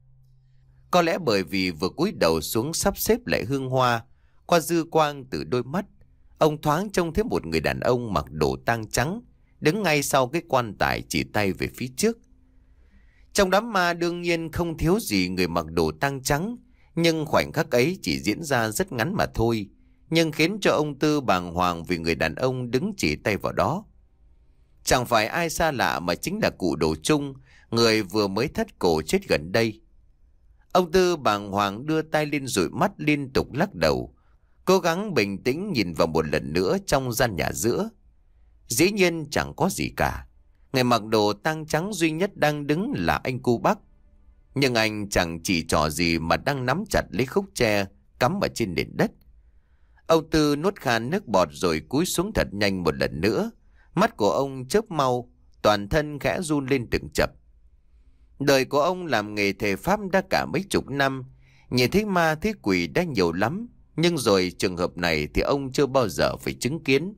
Có lẽ bởi vì vừa cúi đầu xuống sắp xếp lại hương hoa, qua dư quang từ đôi mắt, ông thoáng trông thấy một người đàn ông mặc đồ tang trắng, đứng ngay sau cái quan tài chỉ tay về phía trước. Trong đám ma đương nhiên không thiếu gì người mặc đồ tang trắng, nhưng khoảnh khắc ấy chỉ diễn ra rất ngắn mà thôi, nhưng khiến cho ông Tư bàng hoàng vì người đàn ông đứng chỉ tay vào đó chẳng phải ai xa lạ mà chính là cụ Đồ Trung, người vừa mới thất cổ chết gần đây. Ông Tư bàng hoàng đưa tay lên dụi mắt liên tục lắc đầu, cố gắng bình tĩnh nhìn vào một lần nữa trong gian nhà giữa. Dĩ nhiên chẳng có gì cả. Người mặc đồ tang trắng duy nhất đang đứng là anh cu Bắc. Nhưng anh chẳng chỉ trò gì mà đang nắm chặt lấy khúc tre cắm ở trên nền đất. Ông Tư nuốt khan nước bọt rồi cúi xuống thật nhanh một lần nữa. Mắt của ông chớp mau, toàn thân khẽ run lên từng chập. Đời của ông làm nghề thầy Pháp đã cả mấy chục năm, nhìn thấy ma thấy quỷ đã nhiều lắm, nhưng rồi trường hợp này thì ông chưa bao giờ phải chứng kiến.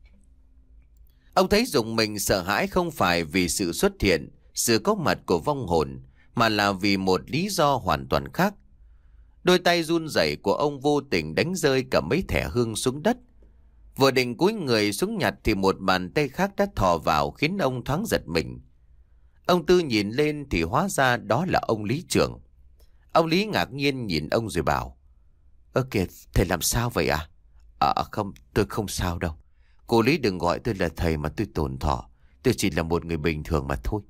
Ông thấy rùng mình sợ hãi không phải vì sự xuất hiện, sự có mặt của vong hồn, mà là vì một lý do hoàn toàn khác. Đôi tay run rẩy của ông vô tình đánh rơi cả mấy thẻ hương xuống đất. Vừa định cúi người xuống nhặt thì một bàn tay khác đã thò vào khiến ông thoáng giật mình. Ông Tư nhìn lên thì hóa ra đó là ông Lý trưởng. Ông Lý ngạc nhiên nhìn ông rồi bảo: Ơ kìa, thầy làm sao vậy à? À không, tôi không sao đâu. Cô Lý đừng gọi tôi là thầy mà tôi tổn thọ. Tôi chỉ là một người bình thường mà thôi.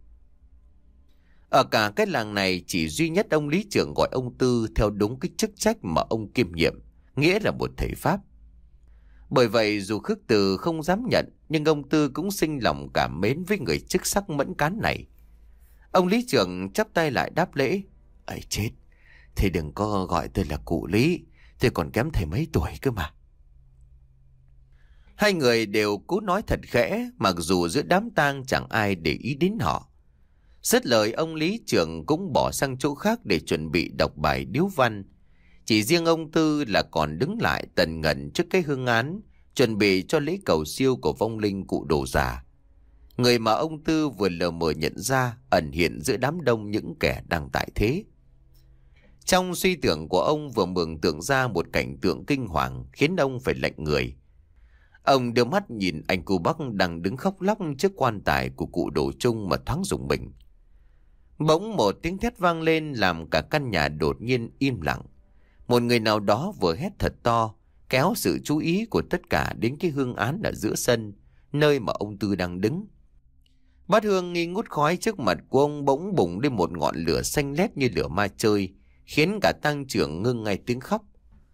Ở cả cái làng này chỉ duy nhất ông Lý trưởng gọi ông Tư theo đúng cái chức trách mà ông kiêm nhiệm, nghĩa là một thầy Pháp. Bởi vậy dù khước từ không dám nhận, nhưng ông Tư cũng sinh lòng cảm mến với người chức sắc mẫn cán này. Ông Lý trưởng chắp tay lại đáp lễ: Ấy chết, thầy đừng có gọi tôi là cụ Lý, tôi còn kém thầy mấy tuổi cơ mà. Hai người đều cố nói thật khẽ, mặc dù giữa đám tang chẳng ai để ý đến họ. Dứt lời, ông Lý trưởng cũng bỏ sang chỗ khác để chuẩn bị đọc bài điếu văn. Chỉ riêng ông Tư là còn đứng lại tần ngần trước cái hương án, chuẩn bị cho lễ cầu siêu của vong linh cụ Đồ già, người mà ông Tư vừa lờ mờ nhận ra ẩn hiện giữa đám đông những kẻ đang tại thế. Trong suy tưởng của ông vừa mường tượng ra một cảnh tượng kinh hoàng khiến ông phải lạnh người. Ông đưa mắt nhìn anh cu Bắc đang đứng khóc lóc trước quan tài của cụ Đồ Trung mà thoáng rùng mình. Bỗng một tiếng thét vang lên làm cả căn nhà đột nhiên im lặng. Một người nào đó vừa hét thật to, kéo sự chú ý của tất cả đến cái hương án ở giữa sân, nơi mà ông Tư đang đứng. Bát hương nghi ngút khói trước mặt của ông bỗng bùng lên một ngọn lửa xanh lét như lửa ma chơi, khiến cả tang trưởng ngưng ngay tiếng khóc.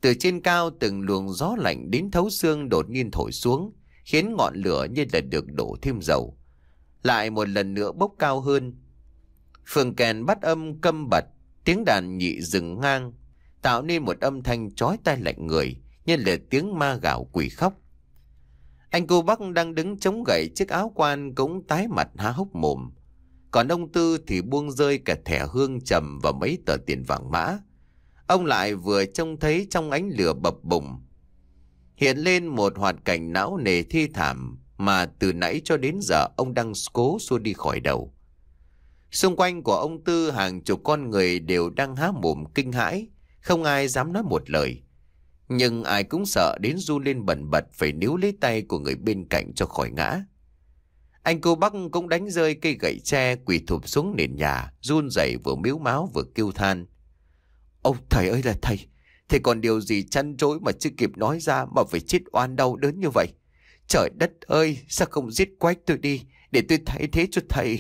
Từ trên cao từng luồng gió lạnh đến thấu xương đột nhiên thổi xuống, khiến ngọn lửa như là được đổ thêm dầu. Lại một lần nữa bốc cao hơn. Phường kèn bắt âm câm bặt, tiếng đàn nhị dừng ngang, tạo nên một âm thanh chói tai lạnh người, như là tiếng ma gào quỷ khóc. Anh cô Bắc đang đứng chống gậy chiếc áo quan cũng tái mặt há hốc mồm. Còn ông Tư thì buông rơi cả thẻ hương trầm và mấy tờ tiền vàng mã. Ông lại vừa trông thấy trong ánh lửa bập bùng hiện lên một hoạt cảnh não nề thi thảm mà từ nãy cho đến giờ ông đang cố xua đi khỏi đầu. Xung quanh của ông Tư hàng chục con người đều đang há mồm kinh hãi, không ai dám nói một lời. Nhưng ai cũng sợ đến run lên bần bật phải níu lấy tay của người bên cạnh cho khỏi ngã. Anh cô Bắc cũng đánh rơi cây gậy tre, quỳ thụp xuống nền nhà, run rẩy vừa miếu máu vừa kêu than. Ông thầy ơi là thầy, thầy còn điều gì chăn trối mà chưa kịp nói ra mà phải chết oan đau đớn như vậy? Trời đất ơi, sao không giết quách tôi đi, để tôi thay thế cho thầy.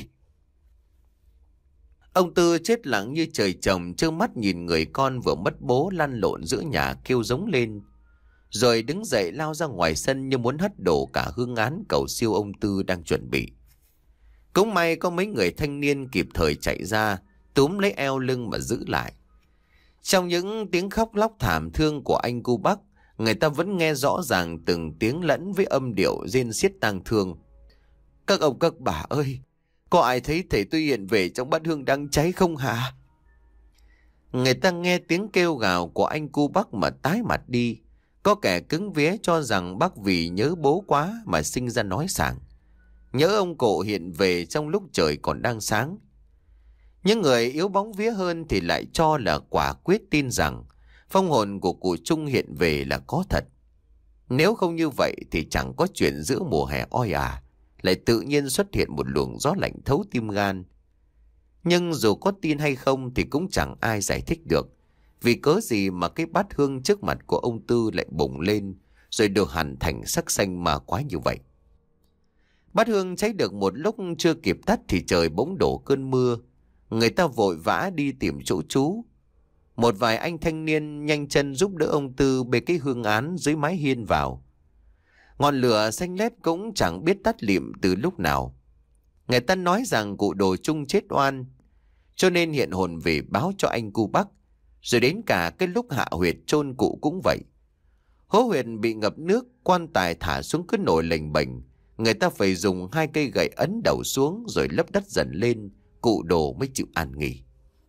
Ông Tư chết lặng như trời trồng, trơ mắt nhìn người con vừa mất bố lăn lộn giữa nhà kêu giống lên. Rồi đứng dậy lao ra ngoài sân như muốn hất đổ cả hương án cầu siêu ông Tư đang chuẩn bị. Cũng may có mấy người thanh niên kịp thời chạy ra, túm lấy eo lưng mà giữ lại. Trong những tiếng khóc lóc thảm thương của anh cu Bắc, người ta vẫn nghe rõ ràng từng tiếng lẫn với âm điệu rên xiết tang thương. Các ông các bà ơi, có ai thấy thầy tôi hiện về trong bát hương đang cháy không hả? Người ta nghe tiếng kêu gào của anh cu Bắc mà tái mặt đi. Có kẻ cứng vía cho rằng bác vì nhớ bố quá mà sinh ra nói sảng. Nhớ ông cụ hiện về trong lúc trời còn đang sáng. Những người yếu bóng vía hơn thì lại cho là quả quyết tin rằng phong hồn của cụ Trung hiện về là có thật. Nếu không như vậy thì chẳng có chuyện giữa mùa hè oi ả lại tự nhiên xuất hiện một luồng gió lạnh thấu tim gan. Nhưng dù có tin hay không thì cũng chẳng ai giải thích được vì cớ gì mà cái bát hương trước mặt của ông Tư lại bùng lên rồi được hàn thành sắc xanh mà quá như vậy. Bát hương cháy được một lúc chưa kịp tắt thì trời bỗng đổ cơn mưa. Người ta vội vã đi tìm chỗ trú. Một vài anh thanh niên nhanh chân giúp đỡ ông Tư bê cái hương án dưới mái hiên vào. Ngọn lửa xanh lét cũng chẳng biết tắt lịm từ lúc nào. Người ta nói rằng cụ Đồ Trung chết oan, cho nên hiện hồn về báo cho anh cu Bắc. Rồi đến cả cái lúc hạ huyệt chôn cụ cũng vậy. Hố huyệt bị ngập nước, quan tài thả xuống cứ nổi lềnh bềnh. Người ta phải dùng hai cây gậy ấn đầu xuống rồi lấp đất dần lên, cụ Đồ mới chịu an nghỉ.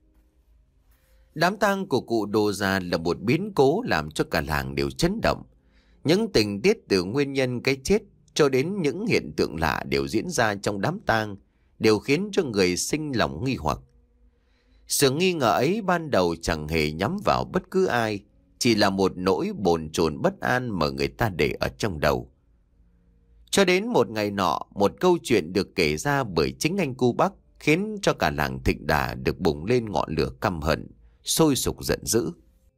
Đám tang của cụ Đồ già là một biến cố làm cho cả làng đều chấn động. Những tình tiết từ nguyên nhân cái chết cho đến những hiện tượng lạ đều diễn ra trong đám tang, đều khiến cho người sinh lòng nghi hoặc. Sự nghi ngờ ấy ban đầu chẳng hề nhắm vào bất cứ ai, chỉ là một nỗi bồn chồn bất an mà người ta để ở trong đầu. Cho đến một ngày nọ, một câu chuyện được kể ra bởi chính anh cu Bắc khiến cho cả làng Thịnh Đà được bùng lên ngọn lửa căm hận, sôi sục giận dữ.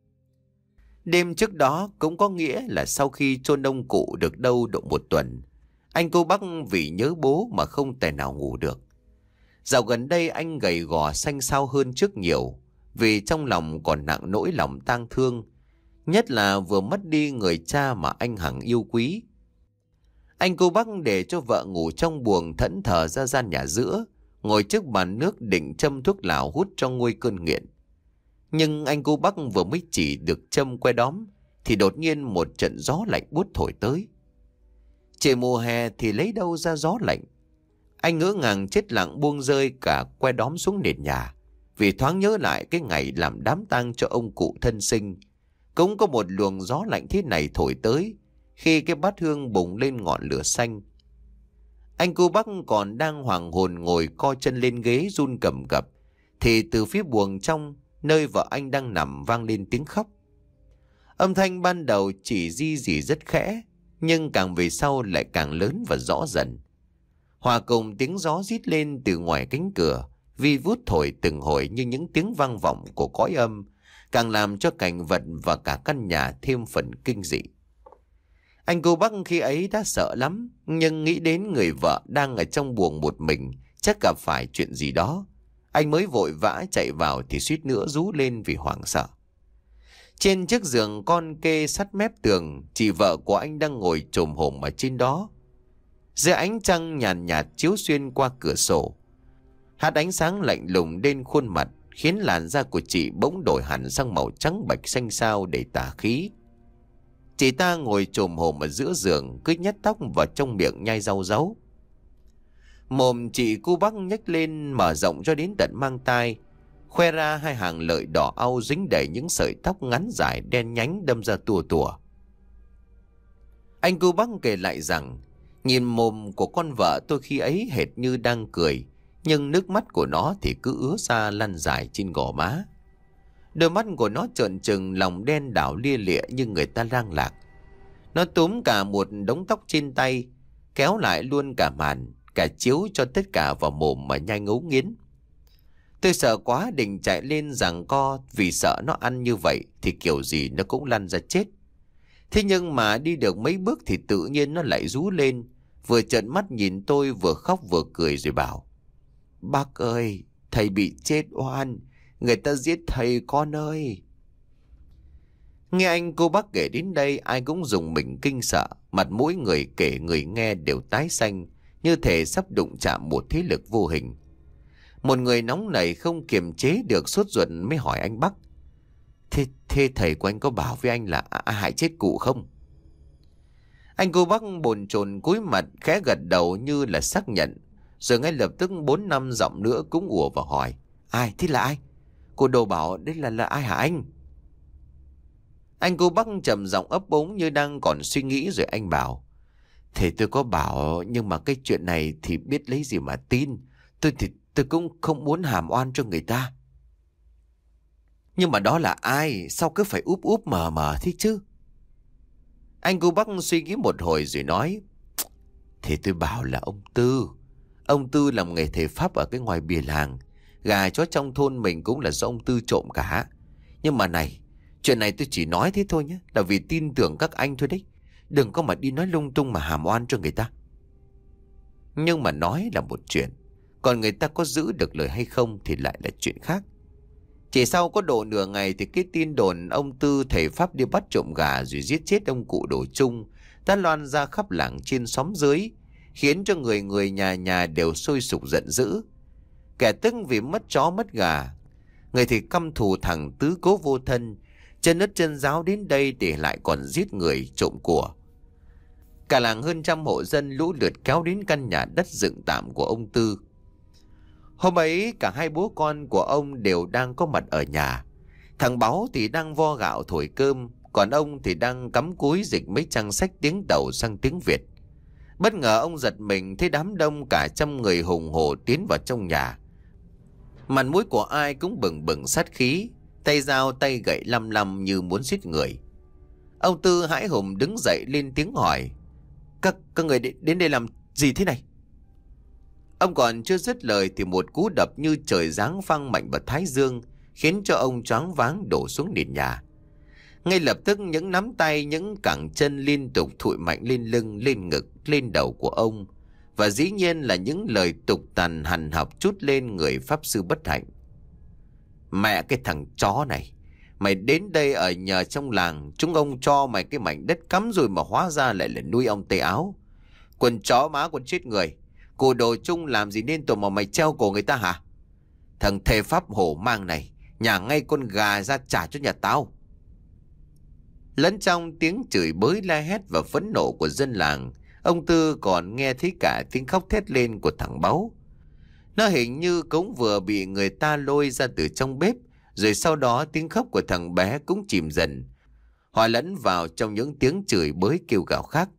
Đêm trước đó cũng có nghĩa là sau khi chôn ông cụ được đâu độ một tuần, anh cô Bắc vì nhớ bố mà không thể nào ngủ được. Dạo gần đây anh gầy gò xanh xao hơn trước nhiều, vì trong lòng còn nặng nỗi lòng tang thương, nhất là vừa mất đi người cha mà anh hằng yêu quý. Anh cô Bắc để cho vợ ngủ trong buồng thẫn thờ ra gian nhà giữa, ngồi trước bàn nước định châm thuốc lào hút cho nguôi cơn nghiện. Nhưng anh cô Bắc vừa mới chỉ được châm que đóm thì đột nhiên một trận gió lạnh buốt thổi tới. Trời mùa hè thì lấy đâu ra gió lạnh. Anh ngỡ ngàng chết lặng buông rơi cả que đóm xuống nền nhà, vì thoáng nhớ lại cái ngày làm đám tang cho ông cụ thân sinh. Cũng có một luồng gió lạnh thế này thổi tới khi cái bát hương bùng lên ngọn lửa xanh. Anh cô Bắc còn đang hoàng hồn ngồi co chân lên ghế run cầm cập thì từ phía buồng trong, nơi vợ anh đang nằm, vang lên tiếng khóc. Âm thanh ban đầu chỉ ri rỉ rất khẽ, nhưng càng về sau lại càng lớn và rõ dần. Hòa cùng tiếng gió rít lên từ ngoài cánh cửa, vi vút thổi từng hồi như những tiếng vang vọng của cõi âm, càng làm cho cảnh vật và cả căn nhà thêm phần kinh dị. Anh cô Bắc khi ấy đã sợ lắm, nhưng nghĩ đến người vợ đang ở trong buồng một mình, chắc gặp phải chuyện gì đó. Anh mới vội vã chạy vào thì suýt nữa rú lên vì hoảng sợ. Trên chiếc giường con kê sát mép tường, chị vợ của anh đang ngồi chồm hổm ở trên đó. Dưới ánh trăng nhàn nhạt, nhạt chiếu xuyên qua cửa sổ, hắt ánh sáng lạnh lùng lên khuôn mặt, khiến làn da của chị bỗng đổi hẳn sang màu trắng bạch xanh xao để tà khí. Chị ta ngồi chồm hổm ở giữa giường, cứ nhét tóc vào trong miệng nhai rau ráu. Mồm chị cu bắc nhếch lên mở rộng cho đến tận mang tai, khoe ra hai hàng lợi đỏ au dính đầy những sợi tóc ngắn dài đen nhánh đâm ra tua tủa. Anh cu bắc kể lại rằng, nhìn mồm của con vợ tôi khi ấy hệt như đang cười, nhưng nước mắt của nó thì cứ ứa ra lăn dài trên gò má. Đôi mắt của nó trợn trừng, lòng đen đảo lia lịa như người ta lang lạc. Nó túm cả một đống tóc trên tay, kéo lại luôn cả màn, cả chiếu cho tất cả vào mồm mà nhai ngấu nghiến. Tôi sợ quá định chạy lên giằng co, vì sợ nó ăn như vậy thì kiểu gì nó cũng lăn ra chết. Thế nhưng mà đi được mấy bước thì tự nhiên nó lại rú lên, vừa trợn mắt nhìn tôi vừa khóc vừa cười rồi bảo: "Bác ơi, thầy bị chết oan, người ta giết thầy con ơi." Nghe anh cô bác kể đến đây, ai cũng rùng mình kinh sợ, mặt mũi người kể người nghe đều tái xanh, như thể sắp đụng chạm một thế lực vô hình. Một người nóng nảy không kiềm chế được sốt ruột mới hỏi anh Bắc: Thế, thế thầy của anh có bảo với anh là à, hại chết cụ không? Anh cô Bắc bồn chồn cúi mặt khẽ gật đầu như là xác nhận, rồi ngay lập tức bốn năm giọng nữa cũng ùa vào hỏi: Ai? Thế là ai? Cô Đồ bảo đấy là là ai hả anh? Anh cô Bắc trầm giọng ấp úng như đang còn suy nghĩ, rồi anh bảo: Thế tôi có bảo, nhưng mà cái chuyện này thì biết lấy gì mà tin. Tôi thì tôi cũng không muốn hàm oan cho người ta. Nhưng mà đó là ai? Sao cứ phải úp úp mờ mờ thế chứ? Anh cô Bắc suy nghĩ một hồi rồi nói: Thế tôi bảo là ông Tư. Ông Tư làm nghề thầy Pháp ở cái ngoài bìa làng. Gà chó trong thôn mình cũng là do ông Tư trộm cả. Nhưng mà này, chuyện này tôi chỉ nói thế thôi nhé, là vì tin tưởng các anh thôi đấy. Đừng có mà đi nói lung tung mà hàm oan cho người ta. Nhưng mà nói là một chuyện, còn người ta có giữ được lời hay không thì lại là chuyện khác. Chỉ sau có độ nửa ngày thì cái tin đồn ông Tư thầy Pháp đi bắt trộm gà rồi giết chết ông cụ Đồ Trung đã loan ra khắp làng trên xóm dưới, khiến cho người người nhà nhà đều sôi sục giận dữ. Kẻ tức vì mất chó mất gà, người thì căm thù thằng tứ cố vô thân, chân ướt chân ráo đến đây để lại còn giết người trộm của. Cả làng hơn trăm hộ dân lũ lượt kéo đến căn nhà đất dựng tạm của ông Tư. Hôm ấy cả hai bố con của ông đều đang có mặt ở nhà. Thằng Báu thì đang vo gạo thổi cơm, còn ông thì đang cắm cúi dịch mấy trang sách tiếng Tàu sang tiếng Việt. Bất ngờ ông giật mình thấy đám đông cả trăm người hùng hổ tiến vào trong nhà. Mặt mũi của ai cũng bừng bừng sát khí, tay dao tay gậy lăm lăm như muốn giết người. Ông Tư hãi hùng đứng dậy lên tiếng hỏi: Các, các người đến đây làm gì thế này? Ông còn chưa dứt lời thì một cú đập như trời giáng phăng mạnh vào thái dương, khiến cho ông choáng váng đổ xuống nền nhà. Ngay lập tức những nắm tay, những cẳng chân liên tục thụi mạnh lên lưng, lên ngực, lên đầu của ông. Và dĩ nhiên là những lời tục tằn hằn học trút lên người pháp sư bất hạnh. Mẹ cái thằng chó này, mày đến đây ở nhờ trong làng, chúng ông cho mày cái mảnh đất cắm rồi mà hóa ra lại là nuôi ông Tây Áo. Quần chó má còn chết người. Cụ Đồ Trung làm gì nên tội mà mày treo cổ người ta hả? Thằng thầy Pháp hổ mang này, nhả ngay con gà ra trả cho nhà tao. Lẫn trong tiếng chửi bới la hét và phẫn nộ của dân làng, ông Tư còn nghe thấy cả tiếng khóc thét lên của thằng Báu. Nó hình như cũng vừa bị người ta lôi ra từ trong bếp, rồi sau đó tiếng khóc của thằng bé cũng chìm dần, hòa lẫn vào trong những tiếng chửi bới kêu gào khác.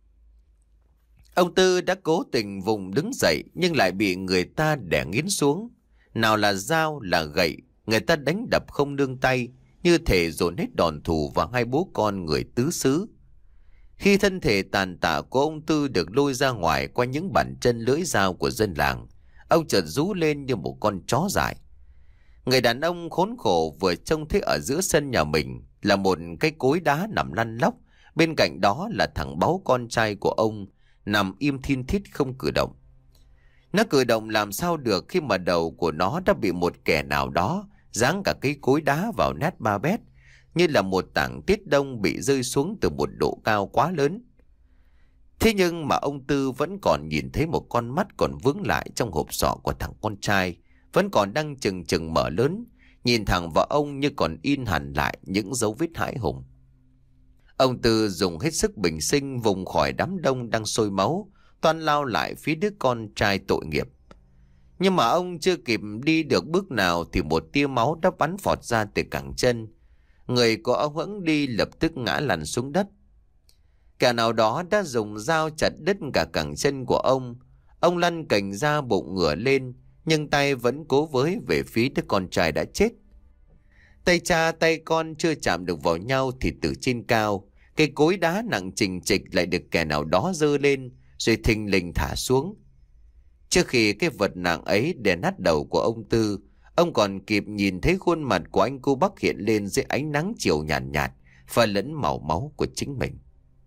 Ông Tư đã cố tình vùng đứng dậy nhưng lại bị người ta đè nghiến xuống. Nào là dao là gậy, người ta đánh đập không nương tay, như thể dồn hết đòn thù vào hai bố con người tứ xứ. Khi thân thể tàn tạ của ông Tư được lôi ra ngoài qua những bàn chân lưỡi dao của dân làng, ông chợt rú lên như một con chó dại. Người đàn ông khốn khổ vừa trông thấy ở giữa sân nhà mình là một cái cối đá nằm lăn lóc, bên cạnh đó là thằng Báu con trai của ông nằm im thin thít không cử động. Nó cử động làm sao được khi mà đầu của nó đã bị một kẻ nào đó giáng cả cái cối đá vào nét ba bét, như là một tảng tiết đông bị rơi xuống từ một độ cao quá lớn. Thế nhưng mà ông Tư vẫn còn nhìn thấy một con mắt còn vướng lại trong hộp sọ của thằng con trai, vẫn còn đang chừng chừng mở lớn, nhìn thẳng vào ông như còn in hẳn lại những dấu vết hãi hùng. Ông Tư dùng hết sức bình sinh vùng khỏi đám đông đang sôi máu, toan lao lại phía đứa con trai tội nghiệp. Nhưng mà ông chưa kịp đi được bước nào thì một tia máu đã bắn phọt ra từ cẳng chân. Người của ông Hững đi lập tức ngã lăn xuống đất. Kẻ nào đó đã dùng dao chặt đứt cả cẳng chân của ông. Ông lăn cành ra bụng ngửa lên, nhưng tay vẫn cố với về phía đứa con trai đã chết. Tay cha tay con chưa chạm được vào nhau thì từ trên cao, cây cối đá nặng chình chịch lại được kẻ nào đó giơ lên rồi thình lình thả xuống. Trước khi cái vật nặng ấy đè nát đầu của ông Tư, ông còn kịp nhìn thấy khuôn mặt của anh cô Bắc hiện lên dưới ánh nắng chiều nhàn nhạt, nhạt pha lẫn màu máu của chính mình.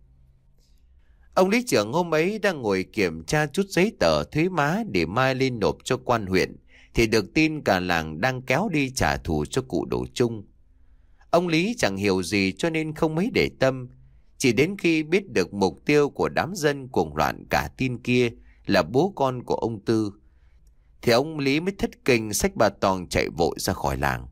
Ông lý trưởng hôm ấy đang ngồi kiểm tra chút giấy tờ thuế má để mai lên nộp cho quan huyện, thì được tin cả làng đang kéo đi trả thù cho cụ Đồ Chung. Ông Lý chẳng hiểu gì cho nên không mấy để tâm. Chỉ đến khi biết được mục tiêu của đám dân cuồng loạn cả tin kia là bố con của ông Tư, thì ông Lý mới thất kinh xách ba tong chạy vội ra khỏi làng.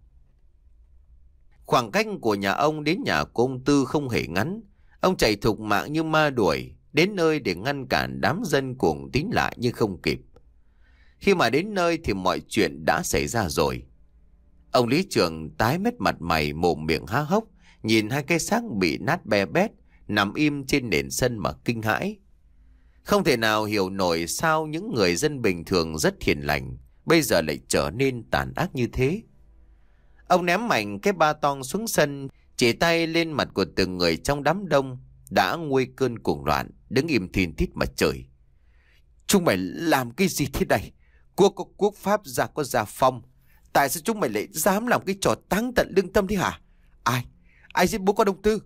Khoảng cách của nhà ông đến nhà của ông Tư không hề ngắn. Ông chạy thục mạng như ma đuổi, đến nơi để ngăn cản đám dân cuồng tín lại nhưng không kịp. Khi mà đến nơi thì mọi chuyện đã xảy ra rồi. Ông lý trưởng tái mét mặt mày, mồm miệng há hốc, nhìn hai cái xác bị nát be bét nằm im trên nền sân mà kinh hãi. Không thể nào hiểu nổi sao những người dân bình thường rất hiền lành bây giờ lại trở nên tàn ác như thế. Ông ném mạnh cái ba tong xuống sân, chỉ tay lên mặt của từng người trong đám đông đã nguôi cơn cuồng loạn, đứng im thin thít mà chửi: "Chúng mày làm cái gì thế này? Quốc có quốc pháp, gia có gia phong. Tại sao chúng mày lại dám làm cái trò táng tận lương tâm thế hả? Ai? Ai giết bố con ông Tư?"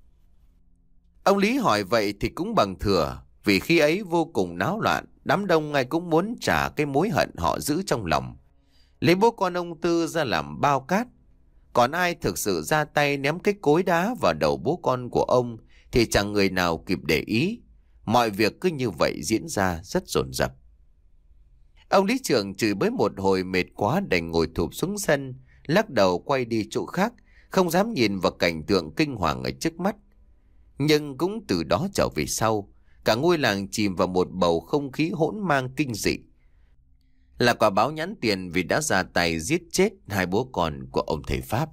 Ông Lý hỏi vậy thì cũng bằng thừa, vì khi ấy vô cùng náo loạn, đám đông ai cũng muốn trả cái mối hận họ giữ trong lòng, lấy bố con ông Tư ra làm bao cát. Còn ai thực sự ra tay ném cái cối đá vào đầu bố con của ông thì chẳng người nào kịp để ý. Mọi việc cứ như vậy diễn ra rất dồn dập. Ông lý trưởng chửi bới một hồi mệt quá đành ngồi thụp xuống sân, lắc đầu quay đi chỗ khác, không dám nhìn vào cảnh tượng kinh hoàng ở trước mắt. Nhưng cũng từ đó trở về sau, cả ngôi làng chìm vào một bầu không khí hỗn mang kinh dị, là quả báo nhãn tiền vì đã ra tay giết chết hai bố con của ông thầy Pháp.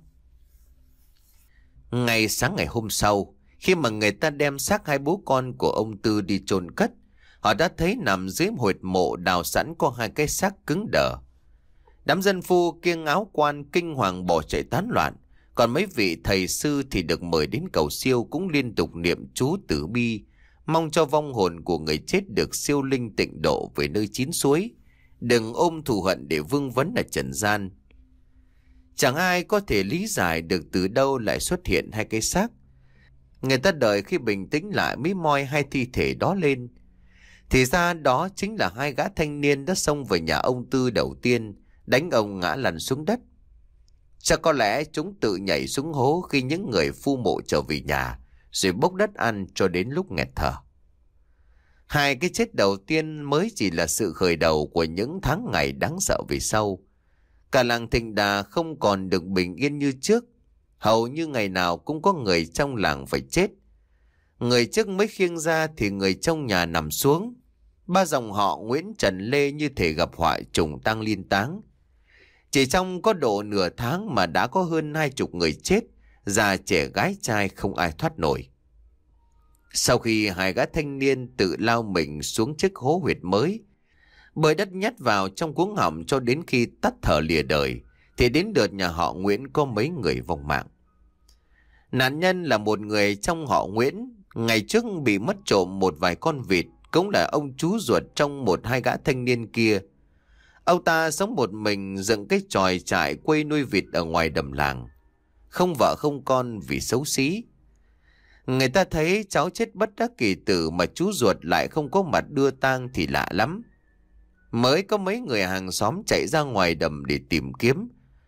Ngày sáng ngày hôm sau, khi mà người ta đem xác hai bố con của ông Tư đi chôn cất, họ đã thấy nằm dưới huyệt mộ đào sẵn có hai cái xác cứng đờ. Đám dân phu kiêng áo quan kinh hoàng bỏ chạy tán loạn, còn mấy vị thầy sư thì được mời đến cầu siêu cũng liên tục niệm chú tử bi, mong cho vong hồn của người chết được siêu linh tịnh độ về nơi chín suối, đừng ôm thù hận để vương vấn ở trần gian. Chẳng ai có thể lý giải được từ đâu lại xuất hiện hai cái xác. Người ta đợi khi bình tĩnh lại mới moi hai thi thể đó lên. Thì ra đó chính là hai gã thanh niên đã xông về nhà ông Tư đầu tiên, đánh ông ngã lăn xuống đất. Chắc có lẽ chúng tự nhảy xuống hố khi những người phu mộ trở về nhà, rồi bốc đất ăn cho đến lúc nghẹt thở. Hai cái chết đầu tiên mới chỉ là sự khởi đầu của những tháng ngày đáng sợ về sau. Cả làng Thịnh Đà không còn được bình yên như trước. Hầu như ngày nào cũng có người trong làng phải chết. Người trước mới khiêng ra thì người trong nhà nằm xuống. Ba dòng họ Nguyễn Trần Lê như thể gặp họa trùng tang liên táng. Chỉ trong có độ nửa tháng mà đã có hơn hai chục người chết, già trẻ gái trai không ai thoát nổi. Sau khi hai gã thanh niên tự lao mình xuống chiếc hố huyệt mới, bơi đất nhét vào trong cuống họng cho đến khi tắt thở lìa đời, thì đến đợt nhà họ Nguyễn có mấy người vong mạng. Nạn nhân là một người trong họ Nguyễn, ngày trước bị mất trộm một vài con vịt, cũng là ông chú ruột trong một hai gã thanh niên kia. Ông ta sống một mình dựng cái chòi trại quây nuôi vịt ở ngoài đầm làng, không vợ không con vì xấu xí. Người ta thấy cháu chết bất đắc kỳ tử mà chú ruột lại không có mặt đưa tang thì lạ lắm. Mới có mấy người hàng xóm chạy ra ngoài đầm để tìm kiếm.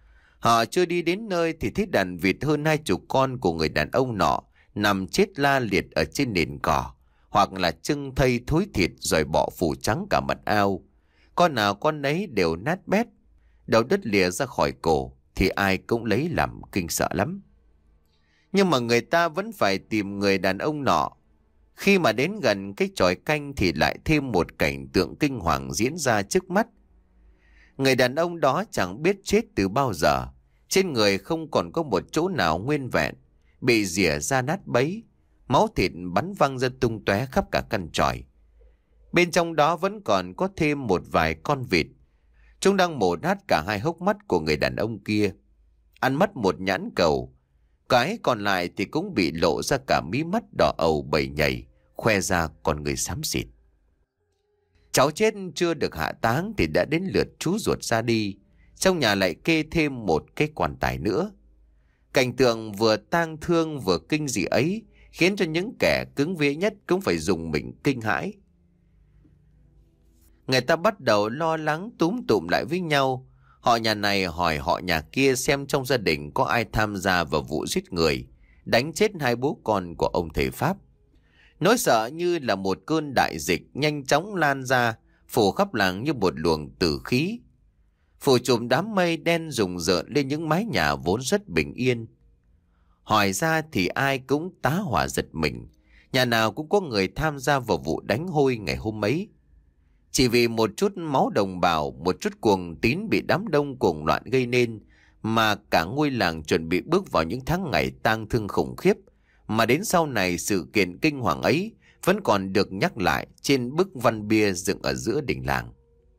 Họ chưa đi đến nơi thì thấy đàn vịt hơn hai chục con của người đàn ông nọ nằm chết la liệt ở trên nền cỏ, hoặc là trưng thây thối thịt rồi bỏ phủ trắng cả mặt ao. Con nào con nấy đều nát bét, đầu đứt lìa ra khỏi cổ, thì ai cũng lấy làm kinh sợ lắm. Nhưng mà người ta vẫn phải tìm người đàn ông nọ. Khi mà đến gần cái chòi canh thì lại thêm một cảnh tượng kinh hoàng diễn ra trước mắt. Người đàn ông đó chẳng biết chết từ bao giờ. Trên người không còn có một chỗ nào nguyên vẹn, bị rỉa ra nát bấy, máu thịt bắn văng ra tung tóe khắp cả căn chòi. Bên trong đó vẫn còn có thêm một vài con vịt. Chúng đang mổ nát cả hai hốc mắt của người đàn ông kia, ăn mất một nhãn cầu. Cái còn lại thì cũng bị lộ ra cả mí mắt đỏ ầu bầy nhầy, khoe ra con người xám xịt. Cháu chết chưa được hạ táng thì đã đến lượt chú ruột ra đi. Trong nhà lại kê thêm một cái quan tài nữa. Cảnh tượng vừa tang thương vừa kinh dị ấy khiến cho những kẻ cứng vía nhất cũng phải dùng mình kinh hãi. Người ta bắt đầu lo lắng túm tụm lại với nhau. Họ nhà này hỏi họ nhà kia xem trong gia đình có ai tham gia vào vụ giết người, đánh chết hai bố con của ông thầy Pháp. Nỗi sợ như là một cơn đại dịch nhanh chóng lan ra, phủ khắp làng như một luồng tử khí. Phủ trùm đám mây đen rùng rợn lên những mái nhà vốn rất bình yên. Hỏi ra thì ai cũng tá hỏa giật mình. Nhà nào cũng có người tham gia vào vụ đánh hôi ngày hôm ấy. Chỉ vì một chút máu đồng bào, một chút cuồng tín bị đám đông cuồng loạn gây nên, mà cả ngôi làng chuẩn bị bước vào những tháng ngày tang thương khủng khiếp. Mà đến sau này sự kiện kinh hoàng ấy vẫn còn được nhắc lại trên bức văn bia dựng ở giữa đình làng.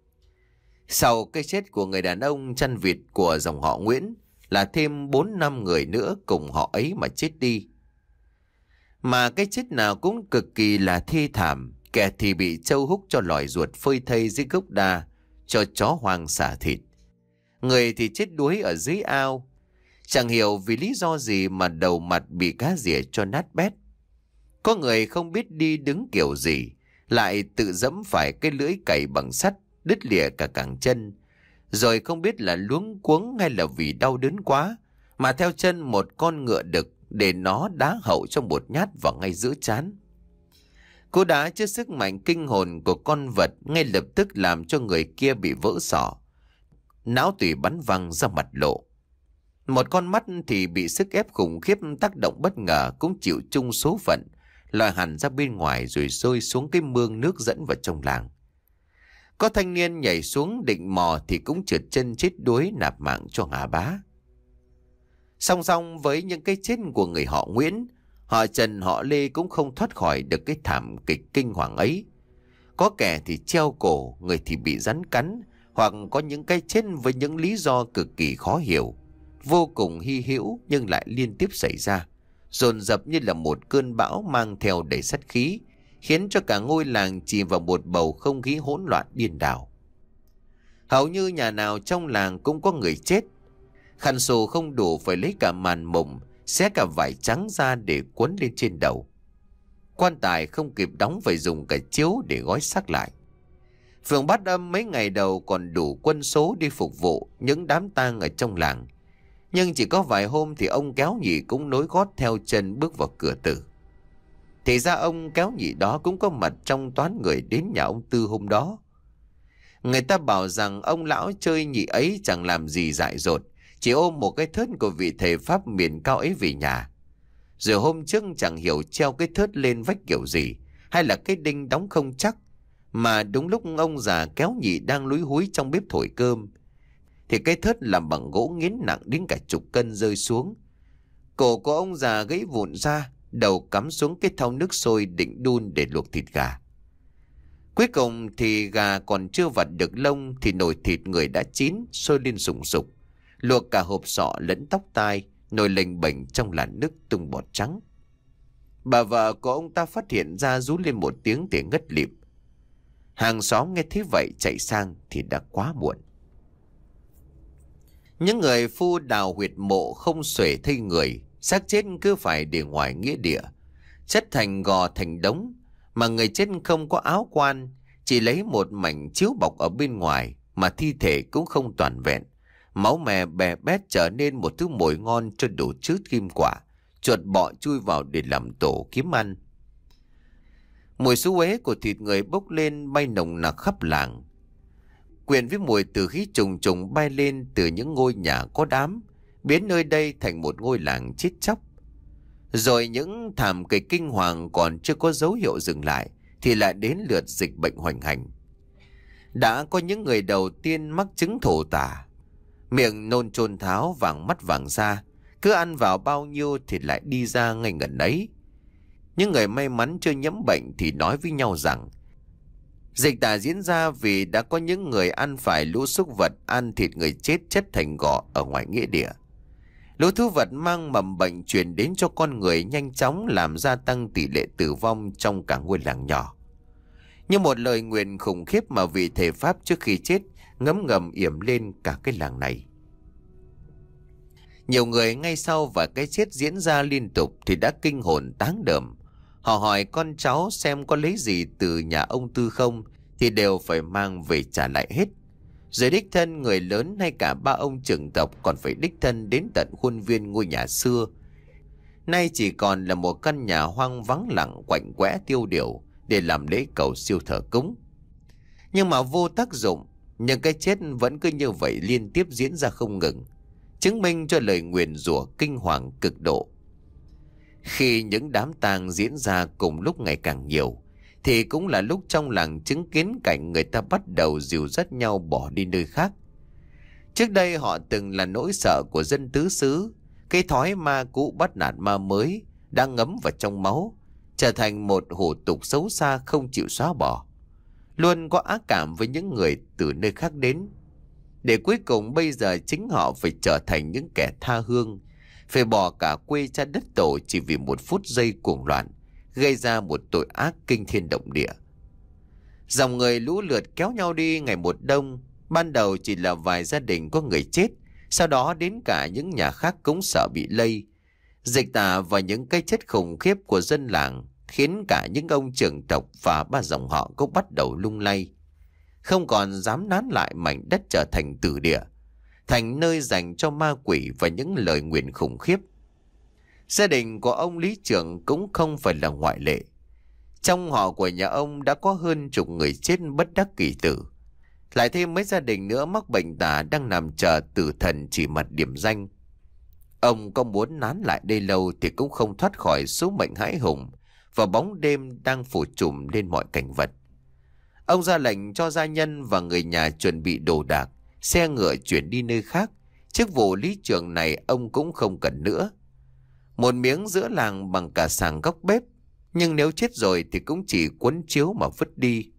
Sau cái chết của người đàn ông chăn vịt của dòng họ Nguyễn là thêm bốn năm người nữa cùng họ ấy mà chết đi. Mà cái chết nào cũng cực kỳ là thê thảm. Kẻ thì bị trâu húc cho lòi ruột phơi thây dưới gốc đa, cho chó hoang xả thịt. Người thì chết đuối ở dưới ao. Chẳng hiểu vì lý do gì mà đầu mặt bị cá rỉa cho nát bét. Có người không biết đi đứng kiểu gì, lại tự dẫm phải cái lưỡi cày bằng sắt, đứt lìa cả cẳng chân. Rồi không biết là luống cuống hay là vì đau đớn quá, mà theo chân một con ngựa đực để nó đá hậu trong một nhát vào ngay giữa trán. Cú đá trước sức mạnh kinh hồn của con vật ngay lập tức làm cho người kia bị vỡ sọ, não tủy bắn văng ra mặt lộ. Một con mắt thì bị sức ép khủng khiếp tác động bất ngờ cũng chịu chung số phận, lòi hẳn ra bên ngoài rồi rơi xuống cái mương nước dẫn vào trong làng. Có thanh niên nhảy xuống định mò thì cũng trượt chân chết đuối nạp mạng cho Hà Bá. Song song với những cái chết của người họ Nguyễn, họ Trần họ Lê cũng không thoát khỏi được cái thảm kịch kinh hoàng ấy. Có kẻ thì treo cổ, người thì bị rắn cắn, hoặc có những cái chết với những lý do cực kỳ khó hiểu, vô cùng hy hữu nhưng lại liên tiếp xảy ra, dồn dập như là một cơn bão mang theo đầy sát khí, khiến cho cả ngôi làng chìm vào một bầu không khí hỗn loạn điên đảo. Hầu như nhà nào trong làng cũng có người chết. Khăn xù không đủ phải lấy cả màn mùng, xé cả vải trắng ra để quấn lên trên đầu. Quan tài không kịp đóng phải dùng cả chiếu để gói xác lại. Phường Bát Âm mấy ngày đầu còn đủ quân số đi phục vụ những đám tang ở trong làng. Nhưng chỉ có vài hôm thì ông Kéo Nhị cũng nối gót theo chân bước vào cửa tử. Thì ra ông Kéo Nhị đó cũng có mặt trong toán người đến nhà ông Tư hôm đó. Người ta bảo rằng ông lão chơi nhị ấy chẳng làm gì dại dột, chỉ ôm một cái thớt của vị thầy Pháp miền cao ấy về nhà. Rồi hôm trước chẳng hiểu treo cái thớt lên vách kiểu gì, hay là cái đinh đóng không chắc, mà đúng lúc ông già Kéo Nhị đang lúi húi trong bếp thổi cơm, thì cái thớt làm bằng gỗ nghiến nặng đến cả chục cân rơi xuống. Cổ của ông già gãy vụn ra, đầu cắm xuống cái thau nước sôi định đun để luộc thịt gà. Cuối cùng thì gà còn chưa vặt được lông thì nồi thịt người đã chín sôi lên sùng sục, luộc cả hộp sọ lẫn tóc tai, nồi lềnh bềnh trong làn nước tung bọt trắng. Bà vợ của ông ta phát hiện ra rú lên một tiếng thì ngất lịm. Hàng xóm nghe thấy vậy chạy sang thì đã quá muộn. Những người phu đào huyệt mộ không xuể thây người, xác chết cứ phải để ngoài nghĩa địa, chất thành gò thành đống, mà người chết không có áo quan, chỉ lấy một mảnh chiếu bọc ở bên ngoài, mà thi thể cũng không toàn vẹn, Máu me bè bét trở nên một thứ mồi ngon cho đủ chứt kim quả. Chuột bọ chui vào để làm tổ kiếm ăn. Mùi xú uế của thịt người bốc lên bay nồng nặc khắp làng. Quyện với mùi từ khí trùng trùng bay lên từ những ngôi nhà có đám, biến nơi đây thành một ngôi làng chết chóc. Rồi những thảm kịch kinh hoàng còn chưa có dấu hiệu dừng lại thì lại đến lượt dịch bệnh hoành hành. Đã có những người đầu tiên mắc chứng thổ tả, miệng nôn chôn tháo, vàng mắt vàng da, cứ ăn vào bao nhiêu thì lại đi ra ngay ngần ấy. Những người may mắn chưa nhiễm bệnh thì nói với nhau rằng dịch tả diễn ra vì đã có những người ăn phải lũ súc vật ăn thịt người chết chất thành gọ ở ngoài nghĩa địa. Lũ thú vật mang mầm bệnh truyền đến cho con người, nhanh chóng làm gia tăng tỷ lệ tử vong trong cả ngôi làng nhỏ. Như một lời nguyền khủng khiếp mà vị thầy Pháp trước khi chết ngấm ngầm yểm lên cả cái làng này. Nhiều người ngay sau và cái chết diễn ra liên tục thì đã kinh hồn táng đờm. Họ hỏi con cháu xem có lấy gì từ nhà ông Tư không thì đều phải mang về trả lại hết. Rồi đích thân người lớn hay cả ba ông trưởng tộc còn phải đích thân đến tận khuôn viên ngôi nhà xưa. Nay chỉ còn là một căn nhà hoang vắng lặng quạnh quẽ tiêu điều để làm lễ cầu siêu thờ cúng. Nhưng mà vô tác dụng, những cái chết vẫn cứ như vậy liên tiếp diễn ra không ngừng, chứng minh cho lời nguyền rủa kinh hoàng cực độ. Khi những đám tang diễn ra cùng lúc ngày càng nhiều, thì cũng là lúc trong làng chứng kiến cảnh người ta bắt đầu dìu dắt nhau bỏ đi nơi khác. Trước đây họ từng là nỗi sợ của dân tứ xứ, cái thói ma cũ bắt nạt ma mới đã ngấm vào trong máu, trở thành một hủ tục xấu xa không chịu xóa bỏ, luôn có ác cảm với những người từ nơi khác đến. Để cuối cùng bây giờ chính họ phải trở thành những kẻ tha hương, phải bỏ cả quê cha đất tổ chỉ vì một phút giây cuồng loạn, gây ra một tội ác kinh thiên động địa. Dòng người lũ lượt kéo nhau đi ngày một đông. Ban đầu chỉ là vài gia đình có người chết, sau đó đến cả những nhà khác cũng sợ bị lây. Dịch tả và những cái chết khủng khiếp của dân làng khiến cả những ông trưởng tộc và ba dòng họ cũng bắt đầu lung lay, không còn dám nán lại mảnh đất trở thành tử địa, thành nơi dành cho ma quỷ và những lời nguyền khủng khiếp. Gia đình của ông Lý Trưởng cũng không phải là ngoại lệ. Trong họ của nhà ông đã có hơn chục người chết bất đắc kỳ tử, lại thêm mấy gia đình nữa mắc bệnh tả đang nằm chờ tử thần chỉ mặt điểm danh. Ông có muốn nán lại đây lâu thì cũng không thoát khỏi số mệnh hãi hùng và bóng đêm đang phủ trùm lên mọi cảnh vật. Ông ra lệnh cho gia nhân và người nhà chuẩn bị đồ đạc, xe ngựa chuyển đi nơi khác. Chức vụ lý trưởng này ông cũng không cần nữa. Một miếng giữa làng bằng cả sàng góc bếp, nhưng nếu chết rồi thì cũng chỉ quấn chiếu mà vứt đi.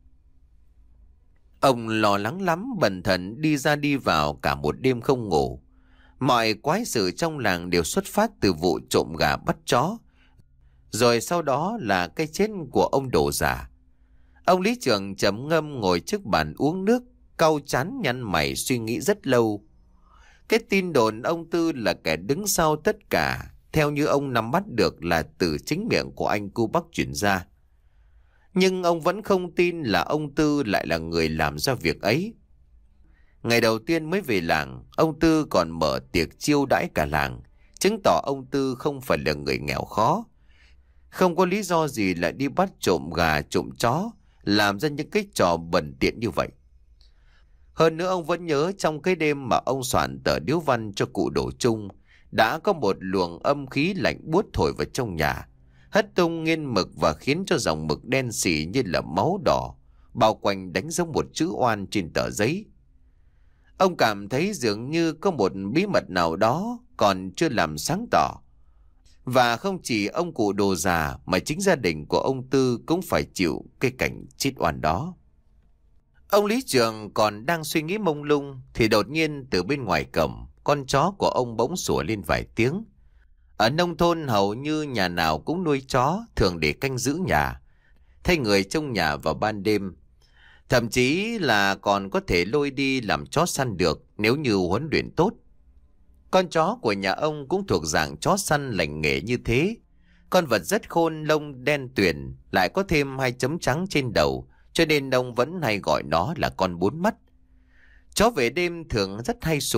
Ông lo lắng lắm, bần thần đi ra đi vào cả một đêm không ngủ. Mọi quái sự trong làng đều xuất phát từ vụ trộm gà bắt chó, rồi sau đó là cái chết của ông đồ già. Ông lý trưởng trầm ngâm ngồi trước bàn uống nước, cau chán nhăn mày suy nghĩ rất lâu. Cái tin đồn ông Tư là kẻ đứng sau tất cả, theo như ông nắm bắt được là từ chính miệng của anh cu Bắc truyền ra. Nhưng ông vẫn không tin là ông Tư lại là người làm ra việc ấy. Ngày đầu tiên mới về làng, ông Tư còn mở tiệc chiêu đãi cả làng, chứng tỏ ông Tư không phải là người nghèo khó. Không có lý do gì lại đi bắt trộm gà trộm chó, làm ra những cái trò bẩn tiện như vậy. Hơn nữa ông vẫn nhớ trong cái đêm mà ông soạn tờ điếu văn cho cụ Đổ Chung, đã có một luồng âm khí lạnh buốt thổi vào trong nhà, hất tung nghiên mực và khiến cho dòng mực đen xì như là máu đỏ bao quanh đánh giống một chữ oan trên tờ giấy. Ông cảm thấy dường như có một bí mật nào đó còn chưa làm sáng tỏ. Và không chỉ ông cụ đồ già mà chính gia đình của ông Tư cũng phải chịu cái cảnh chết oan đó. Ông lý trưởng còn đang suy nghĩ mông lung thì đột nhiên từ bên ngoài cổng, con chó của ông bỗng sủa lên vài tiếng. Ở nông thôn hầu như nhà nào cũng nuôi chó, thường để canh giữ nhà, thay người trong nhà vào ban đêm. Thậm chí là còn có thể lôi đi làm chó săn được nếu như huấn luyện tốt. Con chó của nhà ông cũng thuộc dạng chó săn lành nghề như thế. Con vật rất khôn, lông đen tuyền, lại có thêm hai chấm trắng trên đầu, cho nên ông vẫn hay gọi nó là con bốn mắt. Chó về đêm thường rất hay sủa,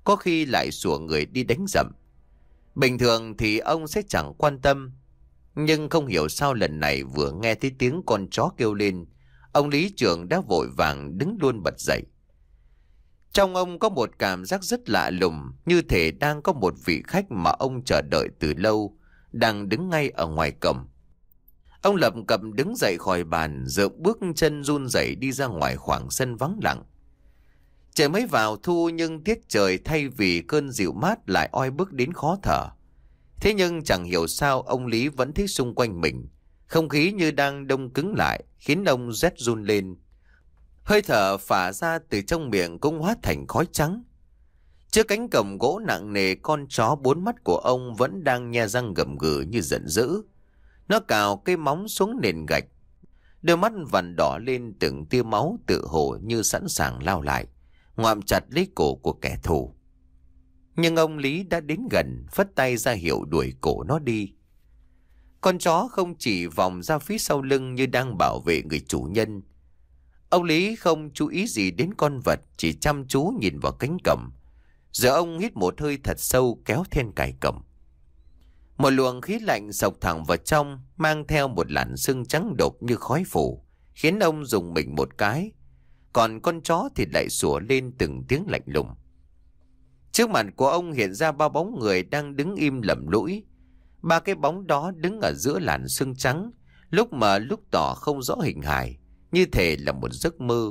có khi lại sủa người đi đánh dậm. Bình thường thì ông sẽ chẳng quan tâm, nhưng không hiểu sao lần này vừa nghe thấy tiếng con chó kêu lên, ông lý trưởng đã vội vàng đứng luôn bật dậy. Trong ông có một cảm giác rất lạ lùng, như thể đang có một vị khách mà ông chờ đợi từ lâu, đang đứng ngay ở ngoài cổng. Ông lập cập đứng dậy khỏi bàn, dợm bước chân run rẩy đi ra ngoài khoảng sân vắng lặng. Trời mới vào thu nhưng tiết trời thay vì cơn dịu mát lại oi bức đến khó thở. Thế nhưng chẳng hiểu sao ông Lý vẫn thấy xung quanh mình, không khí như đang đông cứng lại, khiến ông rét run lên. Hơi thở phả ra từ trong miệng cũng hóa thành khói trắng. Trước cánh cổng gỗ nặng nề, con chó bốn mắt của ông vẫn đang nhe răng gầm gừ như giận dữ. Nó cào cái móng xuống nền gạch, đôi mắt vằn đỏ lên từng tia máu tự hồ như sẵn sàng lao lại, ngoạm chặt lấy cổ của kẻ thù. Nhưng ông Lý đã đến gần, phất tay ra hiệu đuổi cổ nó đi. Con chó không chỉ vòng ra phía sau lưng như đang bảo vệ người chủ nhân. Ông Lý không chú ý gì đến con vật, chỉ chăm chú nhìn vào cánh cổng. Giờ ông hít một hơi thật sâu, kéo then cài cổng. Một luồng khí lạnh xộc thẳng vào trong, mang theo một làn sương trắng đục như khói phủ, khiến ông rùng mình một cái. Còn con chó thì lại sủa lên từng tiếng lạnh lùng. Trước mặt của ông hiện ra ba bóng người đang đứng im lầm lũi. Ba cái bóng đó đứng ở giữa làn sương trắng, lúc mờ lúc tỏ không rõ hình hài, như thể là một giấc mơ.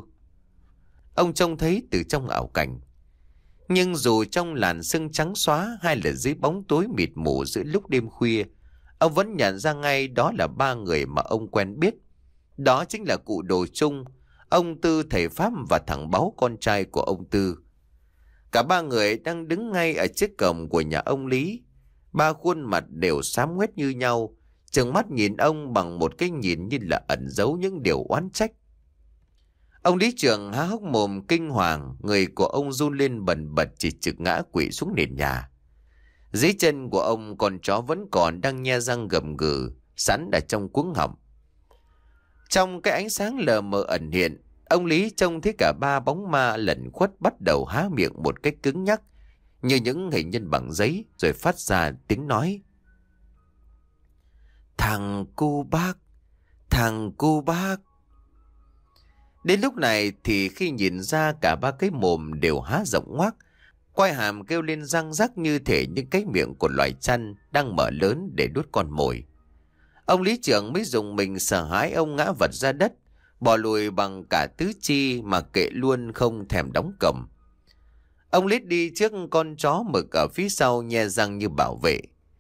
Ông trông thấy từ trong ảo cảnh. Nhưng dù trong làn sương trắng xóa hay là dưới bóng tối mịt mù giữa lúc đêm khuya, ông vẫn nhận ra ngay đó là ba người mà ông quen biết. Đó chính là cụ Đồ Trung, ông Tư thầy Pháp và thằng Báu con trai của ông Tư. Cả ba người đang đứng ngay ở trước cổng của nhà ông Lý. Ba khuôn mặt đều xám ngoét như nhau, trừng mắt nhìn ông bằng một cái nhìn như là ẩn giấu những điều oán trách. Ông lý trưởng há hốc mồm kinh hoàng, người của ông run lên bần bật, chỉ trực ngã quỵ xuống nền nhà. Dưới chân của ông, con chó vẫn còn đang nhe răng gầm gừ, sẵn ở trong cuống họng. Trong cái ánh sáng lờ mờ ẩn hiện, ông Lý trông thấy cả ba bóng ma lẩn khuất bắt đầu há miệng một cách cứng nhắc, như những hình nhân bằng giấy, rồi phát ra tiếng nói. Thằng cu bác, thằng cu bác. Đến lúc này thì khi nhìn ra, cả ba cái mồm đều há rộng ngoác, quai hàm kêu lên răng rắc như thể những cái miệng của loài chăn đang mở lớn để đút con mồi. Ông lý trưởng mới dùng mình sợ hãi, ông ngã vật ra đất, bò lùi bằng cả tứ chi mà kệ luôn không thèm đóng cổng. Ông lít đi trước con chó mực ở phía sau nhe răng như bảo vệ.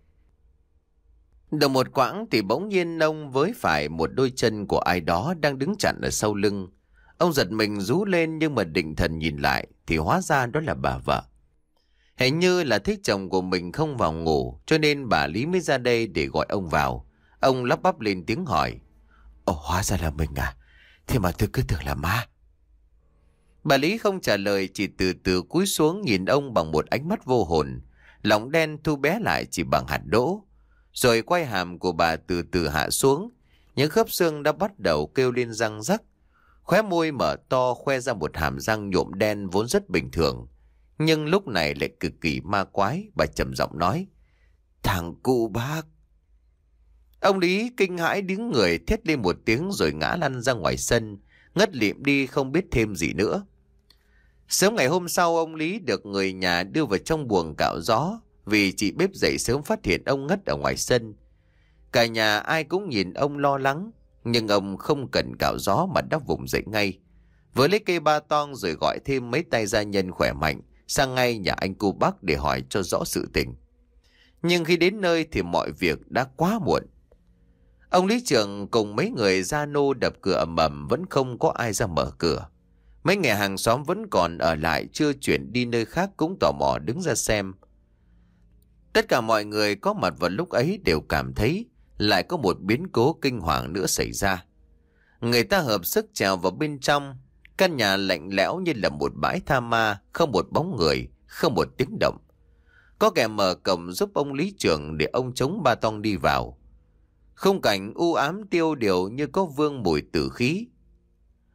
Được một quãng thì bỗng nhiên ông với phải một đôi chân của ai đó đang đứng chặn ở sau lưng. Ông giật mình rú lên, nhưng mà định thần nhìn lại thì hóa ra đó là bà vợ. Hình như là thích chồng của mình không vào ngủ, cho nên bà Lý mới ra đây để gọi ông vào. Ông lắp bắp lên tiếng hỏi. Ồ, hóa ra là mình à? Thế mà tôi cứ tưởng là ma. Bà Lý không trả lời, chỉ từ từ cúi xuống nhìn ông bằng một ánh mắt vô hồn. Lòng đen thu bé lại chỉ bằng hạt đỗ. Rồi quai hàm của bà từ từ hạ xuống. Những khớp xương đã bắt đầu kêu lên răng rắc. Khóe môi mở to khoe ra một hàm răng nhuộm đen vốn rất bình thường, nhưng lúc này lại cực kỳ ma quái. Bà trầm giọng nói. Thằng cụ bác. Ông Lý kinh hãi đứng người, thét lên một tiếng rồi ngã lăn ra ngoài sân, ngất lịm đi không biết thêm gì nữa. Sớm ngày hôm sau, ông Lý được người nhà đưa vào trong buồng cạo gió, vì chị bếp dậy sớm phát hiện ông ngất ở ngoài sân. Cả nhà ai cũng nhìn ông lo lắng, nhưng ông không cần cạo gió mà đã vùng dậy ngay, với lấy cây ba tong rồi gọi thêm mấy tay gia nhân khỏe mạnh sang ngay nhà anh cô bác để hỏi cho rõ sự tình. Nhưng khi đến nơi thì mọi việc đã quá muộn. Ông lý trưởng cùng mấy người gia nô đập cửa ầm ầm, vẫn không có ai ra mở cửa. Mấy người hàng xóm vẫn còn ở lại, chưa chuyển đi nơi khác, cũng tò mò đứng ra xem. Tất cả mọi người có mặt vào lúc ấy đều cảm thấy lại có một biến cố kinh hoàng nữa xảy ra. Người ta hợp sức trèo vào bên trong. Căn nhà lạnh lẽo như là một bãi tha ma, không một bóng người, không một tiếng động. Có kẻ mở cổng giúp ông lý trưởng để ông chống ba tong đi vào. Khung cảnh u ám tiêu điều như có vương mùi tử khí.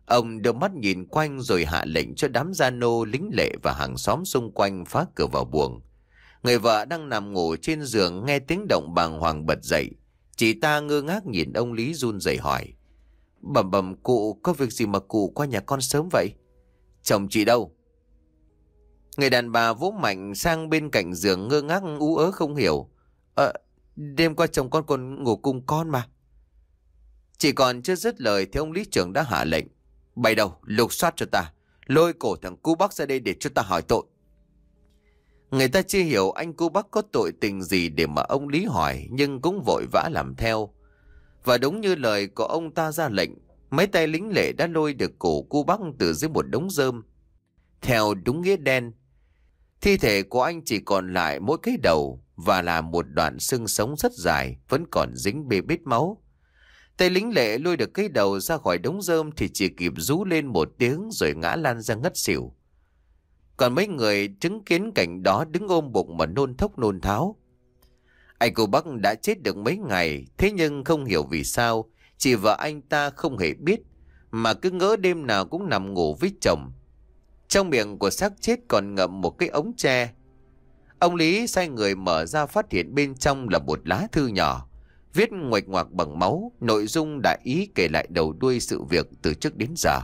Ông đưa mắt nhìn quanh rồi hạ lệnh cho đám gia nô, lính lệ và hàng xóm xung quanh phá cửa vào buồng. Người vợ đang nằm ngủ trên giường nghe tiếng động bàng hoàng bật dậy. Chị ta ngơ ngác nhìn ông Lý run rẩy hỏi: Bẩm bẩm cụ, có việc gì mà cụ qua nhà con sớm vậy? Chồng chị đâu? Người đàn bà vỗ mạnh sang bên cạnh giường ngơ ngác ú ớ không hiểu. Ờ, đêm qua chồng con còn ngủ cùng con mà. Chỉ còn chưa dứt lời thì ông lý trưởng đã hạ lệnh: Bày đầu, lục soát cho ta, lôi cổ thằng cu Bắc ra đây để cho ta hỏi tội. Người ta chưa hiểu anh cu Bắc có tội tình gì để mà ông Lý hỏi, nhưng cũng vội vã làm theo. Và đúng như lời của ông ta ra lệnh, mấy tay lính lệ đã lôi được cổ cu Bắc từ dưới một đống rơm. Theo đúng nghĩa đen, thi thể của anh chỉ còn lại mỗi cái đầu và là một đoạn xương sống rất dài, vẫn còn dính bê bết máu. Tay lính lệ lôi được cái đầu ra khỏi đống rơm thì chỉ kịp rú lên một tiếng rồi ngã lăn ra ngất xỉu. Còn mấy người chứng kiến cảnh đó đứng ôm bụng mà nôn thốc nôn tháo. Anh cô Bắc đã chết được mấy ngày, thế nhưng không hiểu vì sao chị vợ anh ta không hề biết, mà cứ ngỡ đêm nào cũng nằm ngủ với chồng. Trong miệng của xác chết còn ngậm một cái ống tre. Ông Lý sai người mở ra phát hiện bên trong là một lá thư nhỏ, viết nguệch ngoạc bằng máu, nội dung đại ý kể lại đầu đuôi sự việc từ trước đến giờ.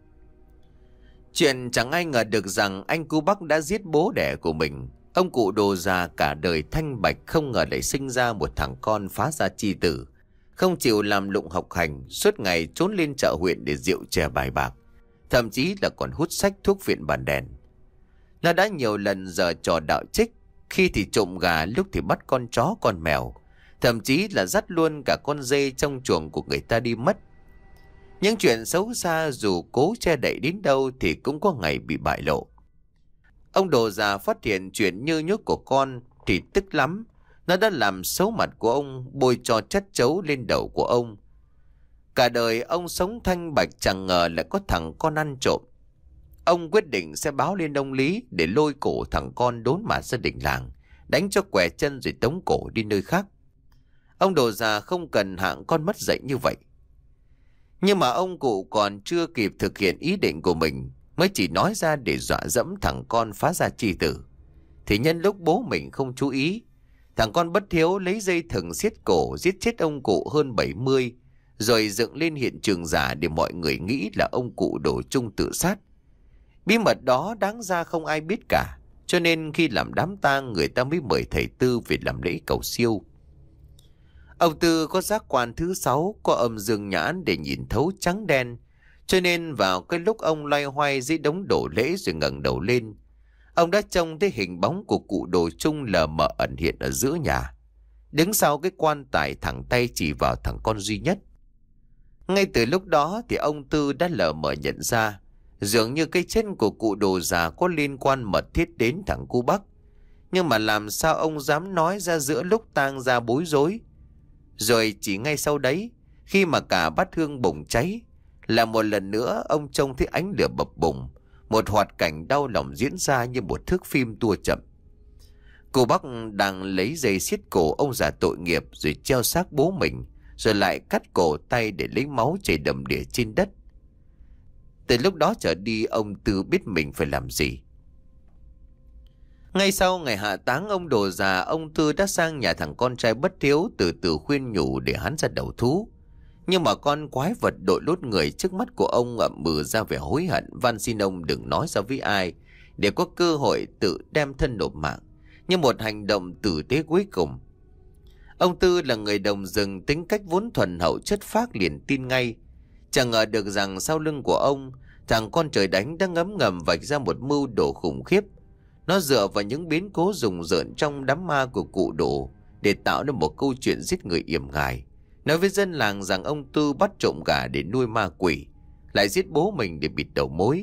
Chuyện chẳng ai ngờ được rằng anh cu Bắc đã giết bố đẻ của mình. Ông cụ đồ già cả đời thanh bạch không ngờ lại sinh ra một thằng con phá gia chi tử, không chịu làm lụng học hành, suốt ngày trốn lên chợ huyện để rượu chè bài bạc, thậm chí là còn hút sách thuốc viện bàn đèn. Nó đã nhiều lần giở trò đạo trích, khi thì trộm gà, lúc thì bắt con chó con mèo, thậm chí là dắt luôn cả con dê trong chuồng của người ta đi mất. Những chuyện xấu xa dù cố che đậy đến đâu thì cũng có ngày bị bại lộ. Ông đồ già phát hiện chuyện như nhúc của con thì tức lắm. Nó đã làm xấu mặt của ông, bôi cho chất chấu lên đầu của ông. Cả đời ông sống thanh bạch chẳng ngờ lại có thằng con ăn trộm. Ông quyết định sẽ báo lên ông Lý để lôi cổ thằng con đốn mặt gia đình làng, đánh cho quẻ chân rồi tống cổ đi nơi khác. Ông đồ già không cần hạng con mất dạy như vậy. Nhưng mà ông cụ còn chưa kịp thực hiện ý định của mình, mới chỉ nói ra để dọa dẫm thằng con phá gia chi tử. Thì nhân lúc bố mình không chú ý, thằng con bất hiếu lấy dây thừng xiết cổ giết chết ông cụ hơn bảy mươi, rồi dựng lên hiện trường giả để mọi người nghĩ là ông cụ đổ chung tự sát. Bí mật đó đáng ra không ai biết cả, cho nên khi làm đám tang người ta mới mời thầy Tư về làm lễ cầu siêu. Ông Tư có giác quan thứ sáu, có âm dương nhãn để nhìn thấu trắng đen, cho nên vào cái lúc ông loay hoay dưới đống đổ lễ rồi ngẩng đầu lên, ông đã trông thấy hình bóng của cụ đồ chung lờ mờ ẩn hiện ở giữa nhà, đứng sau cái quan tài, thẳng tay chỉ vào thằng con duy nhất. Ngay từ lúc đó thì ông Tư đã lờ mờ nhận ra, dường như cái chết của cụ đồ già có liên quan mật thiết đến thằng cu Bắc. Nhưng mà làm sao ông dám nói ra giữa lúc tang ra bối rối. Rồi chỉ ngay sau đấy, khi mà cả bát hương bùng cháy, là một lần nữa ông trông thấy ánh lửa bập bùng, một hoạt cảnh đau lòng diễn ra như một thước phim tua chậm. Cô Bắc đang lấy dây xiết cổ ông già tội nghiệp rồi treo xác bố mình, rồi lại cắt cổ tay để lấy máu chảy đầm đìa trên đất. Từ lúc đó trở đi ông Tư biết mình phải làm gì. Ngay sau ngày hạ táng ông đồ già, ông Tư đã sang nhà thằng con trai bất hiếu từ từ khuyên nhủ để hắn ra đầu thú. Nhưng mà con quái vật đội lốt người trước mắt của ông ậm ừ ra vẻ hối hận, van xin ông đừng nói ra với ai, để có cơ hội tự đem thân nộp mạng, như một hành động tử tế cuối cùng. Ông Tư là người đồng rừng, tính cách vốn thuần hậu chất phác, liền tin ngay. Chẳng ngờ được rằng sau lưng của ông, thằng con trời đánh đã ngấm ngầm vạch ra một mưu đồ khủng khiếp. Nó dựa vào những biến cố rùng rợn trong đám ma của cụ đồ để tạo nên một câu chuyện giết người yểm ngài, nói với dân làng rằng ông Tư bắt trộm gà để nuôi ma quỷ, lại giết bố mình để bịt đầu mối.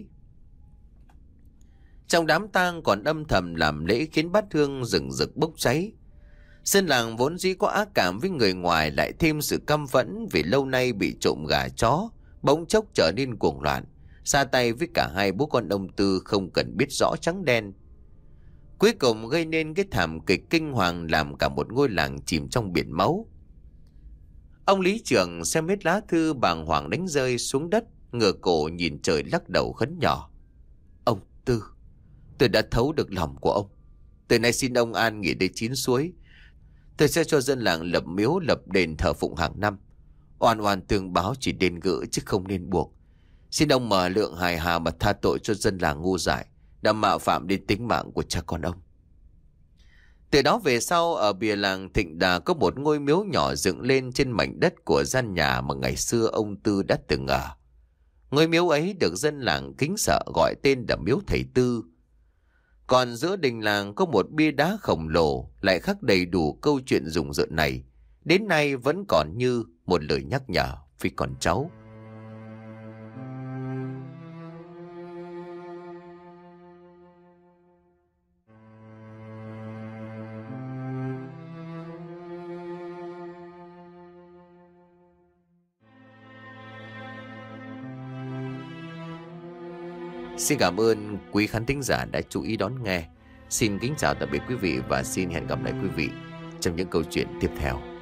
Trong đám tang còn âm thầm làm lễ khiến bát hương rừng rực bốc cháy. Dân làng vốn dĩ có ác cảm với người ngoài, lại thêm sự căm phẫn vì lâu nay bị trộm gà chó, bỗng chốc trở nên cuồng loạn, ra tay với cả hai bố con ông Tư không cần biết rõ trắng đen. Cuối cùng gây nên cái thảm kịch kinh hoàng làm cả một ngôi làng chìm trong biển máu. Ông lý trưởng xem hết lá thư bàng hoàng đánh rơi xuống đất, ngửa cổ nhìn trời lắc đầu khấn nhỏ. Ông Tư, tôi đã thấu được lòng của ông. Từ nay xin ông an nghỉ đến chín suối. Tôi sẽ cho dân làng lập miếu lập đền thờ phụng hàng năm. Oan oan tương báo chỉ đền gỡ chứ không nên buộc. Xin ông mở lượng hài hà mà tha tội cho dân làng ngu dại đã mạo phạm đến tính mạng của cha con ông. Từ đó về sau, ở bìa làng Thịnh Đà có một ngôi miếu nhỏ dựng lên trên mảnh đất của gian nhà mà ngày xưa ông Tư đã từng ở. Ngôi miếu ấy được dân làng kính sợ gọi tên là miếu thầy Tư. Còn giữa đình làng có một bia đá khổng lồ lại khắc đầy đủ câu chuyện rùng rợn này. Đến nay vẫn còn như một lời nhắc nhở với con cháu. Xin cảm ơn quý khán thính giả đã chú ý đón nghe. Xin kính chào tạm biệt quý vị và xin hẹn gặp lại quý vị trong những câu chuyện tiếp theo.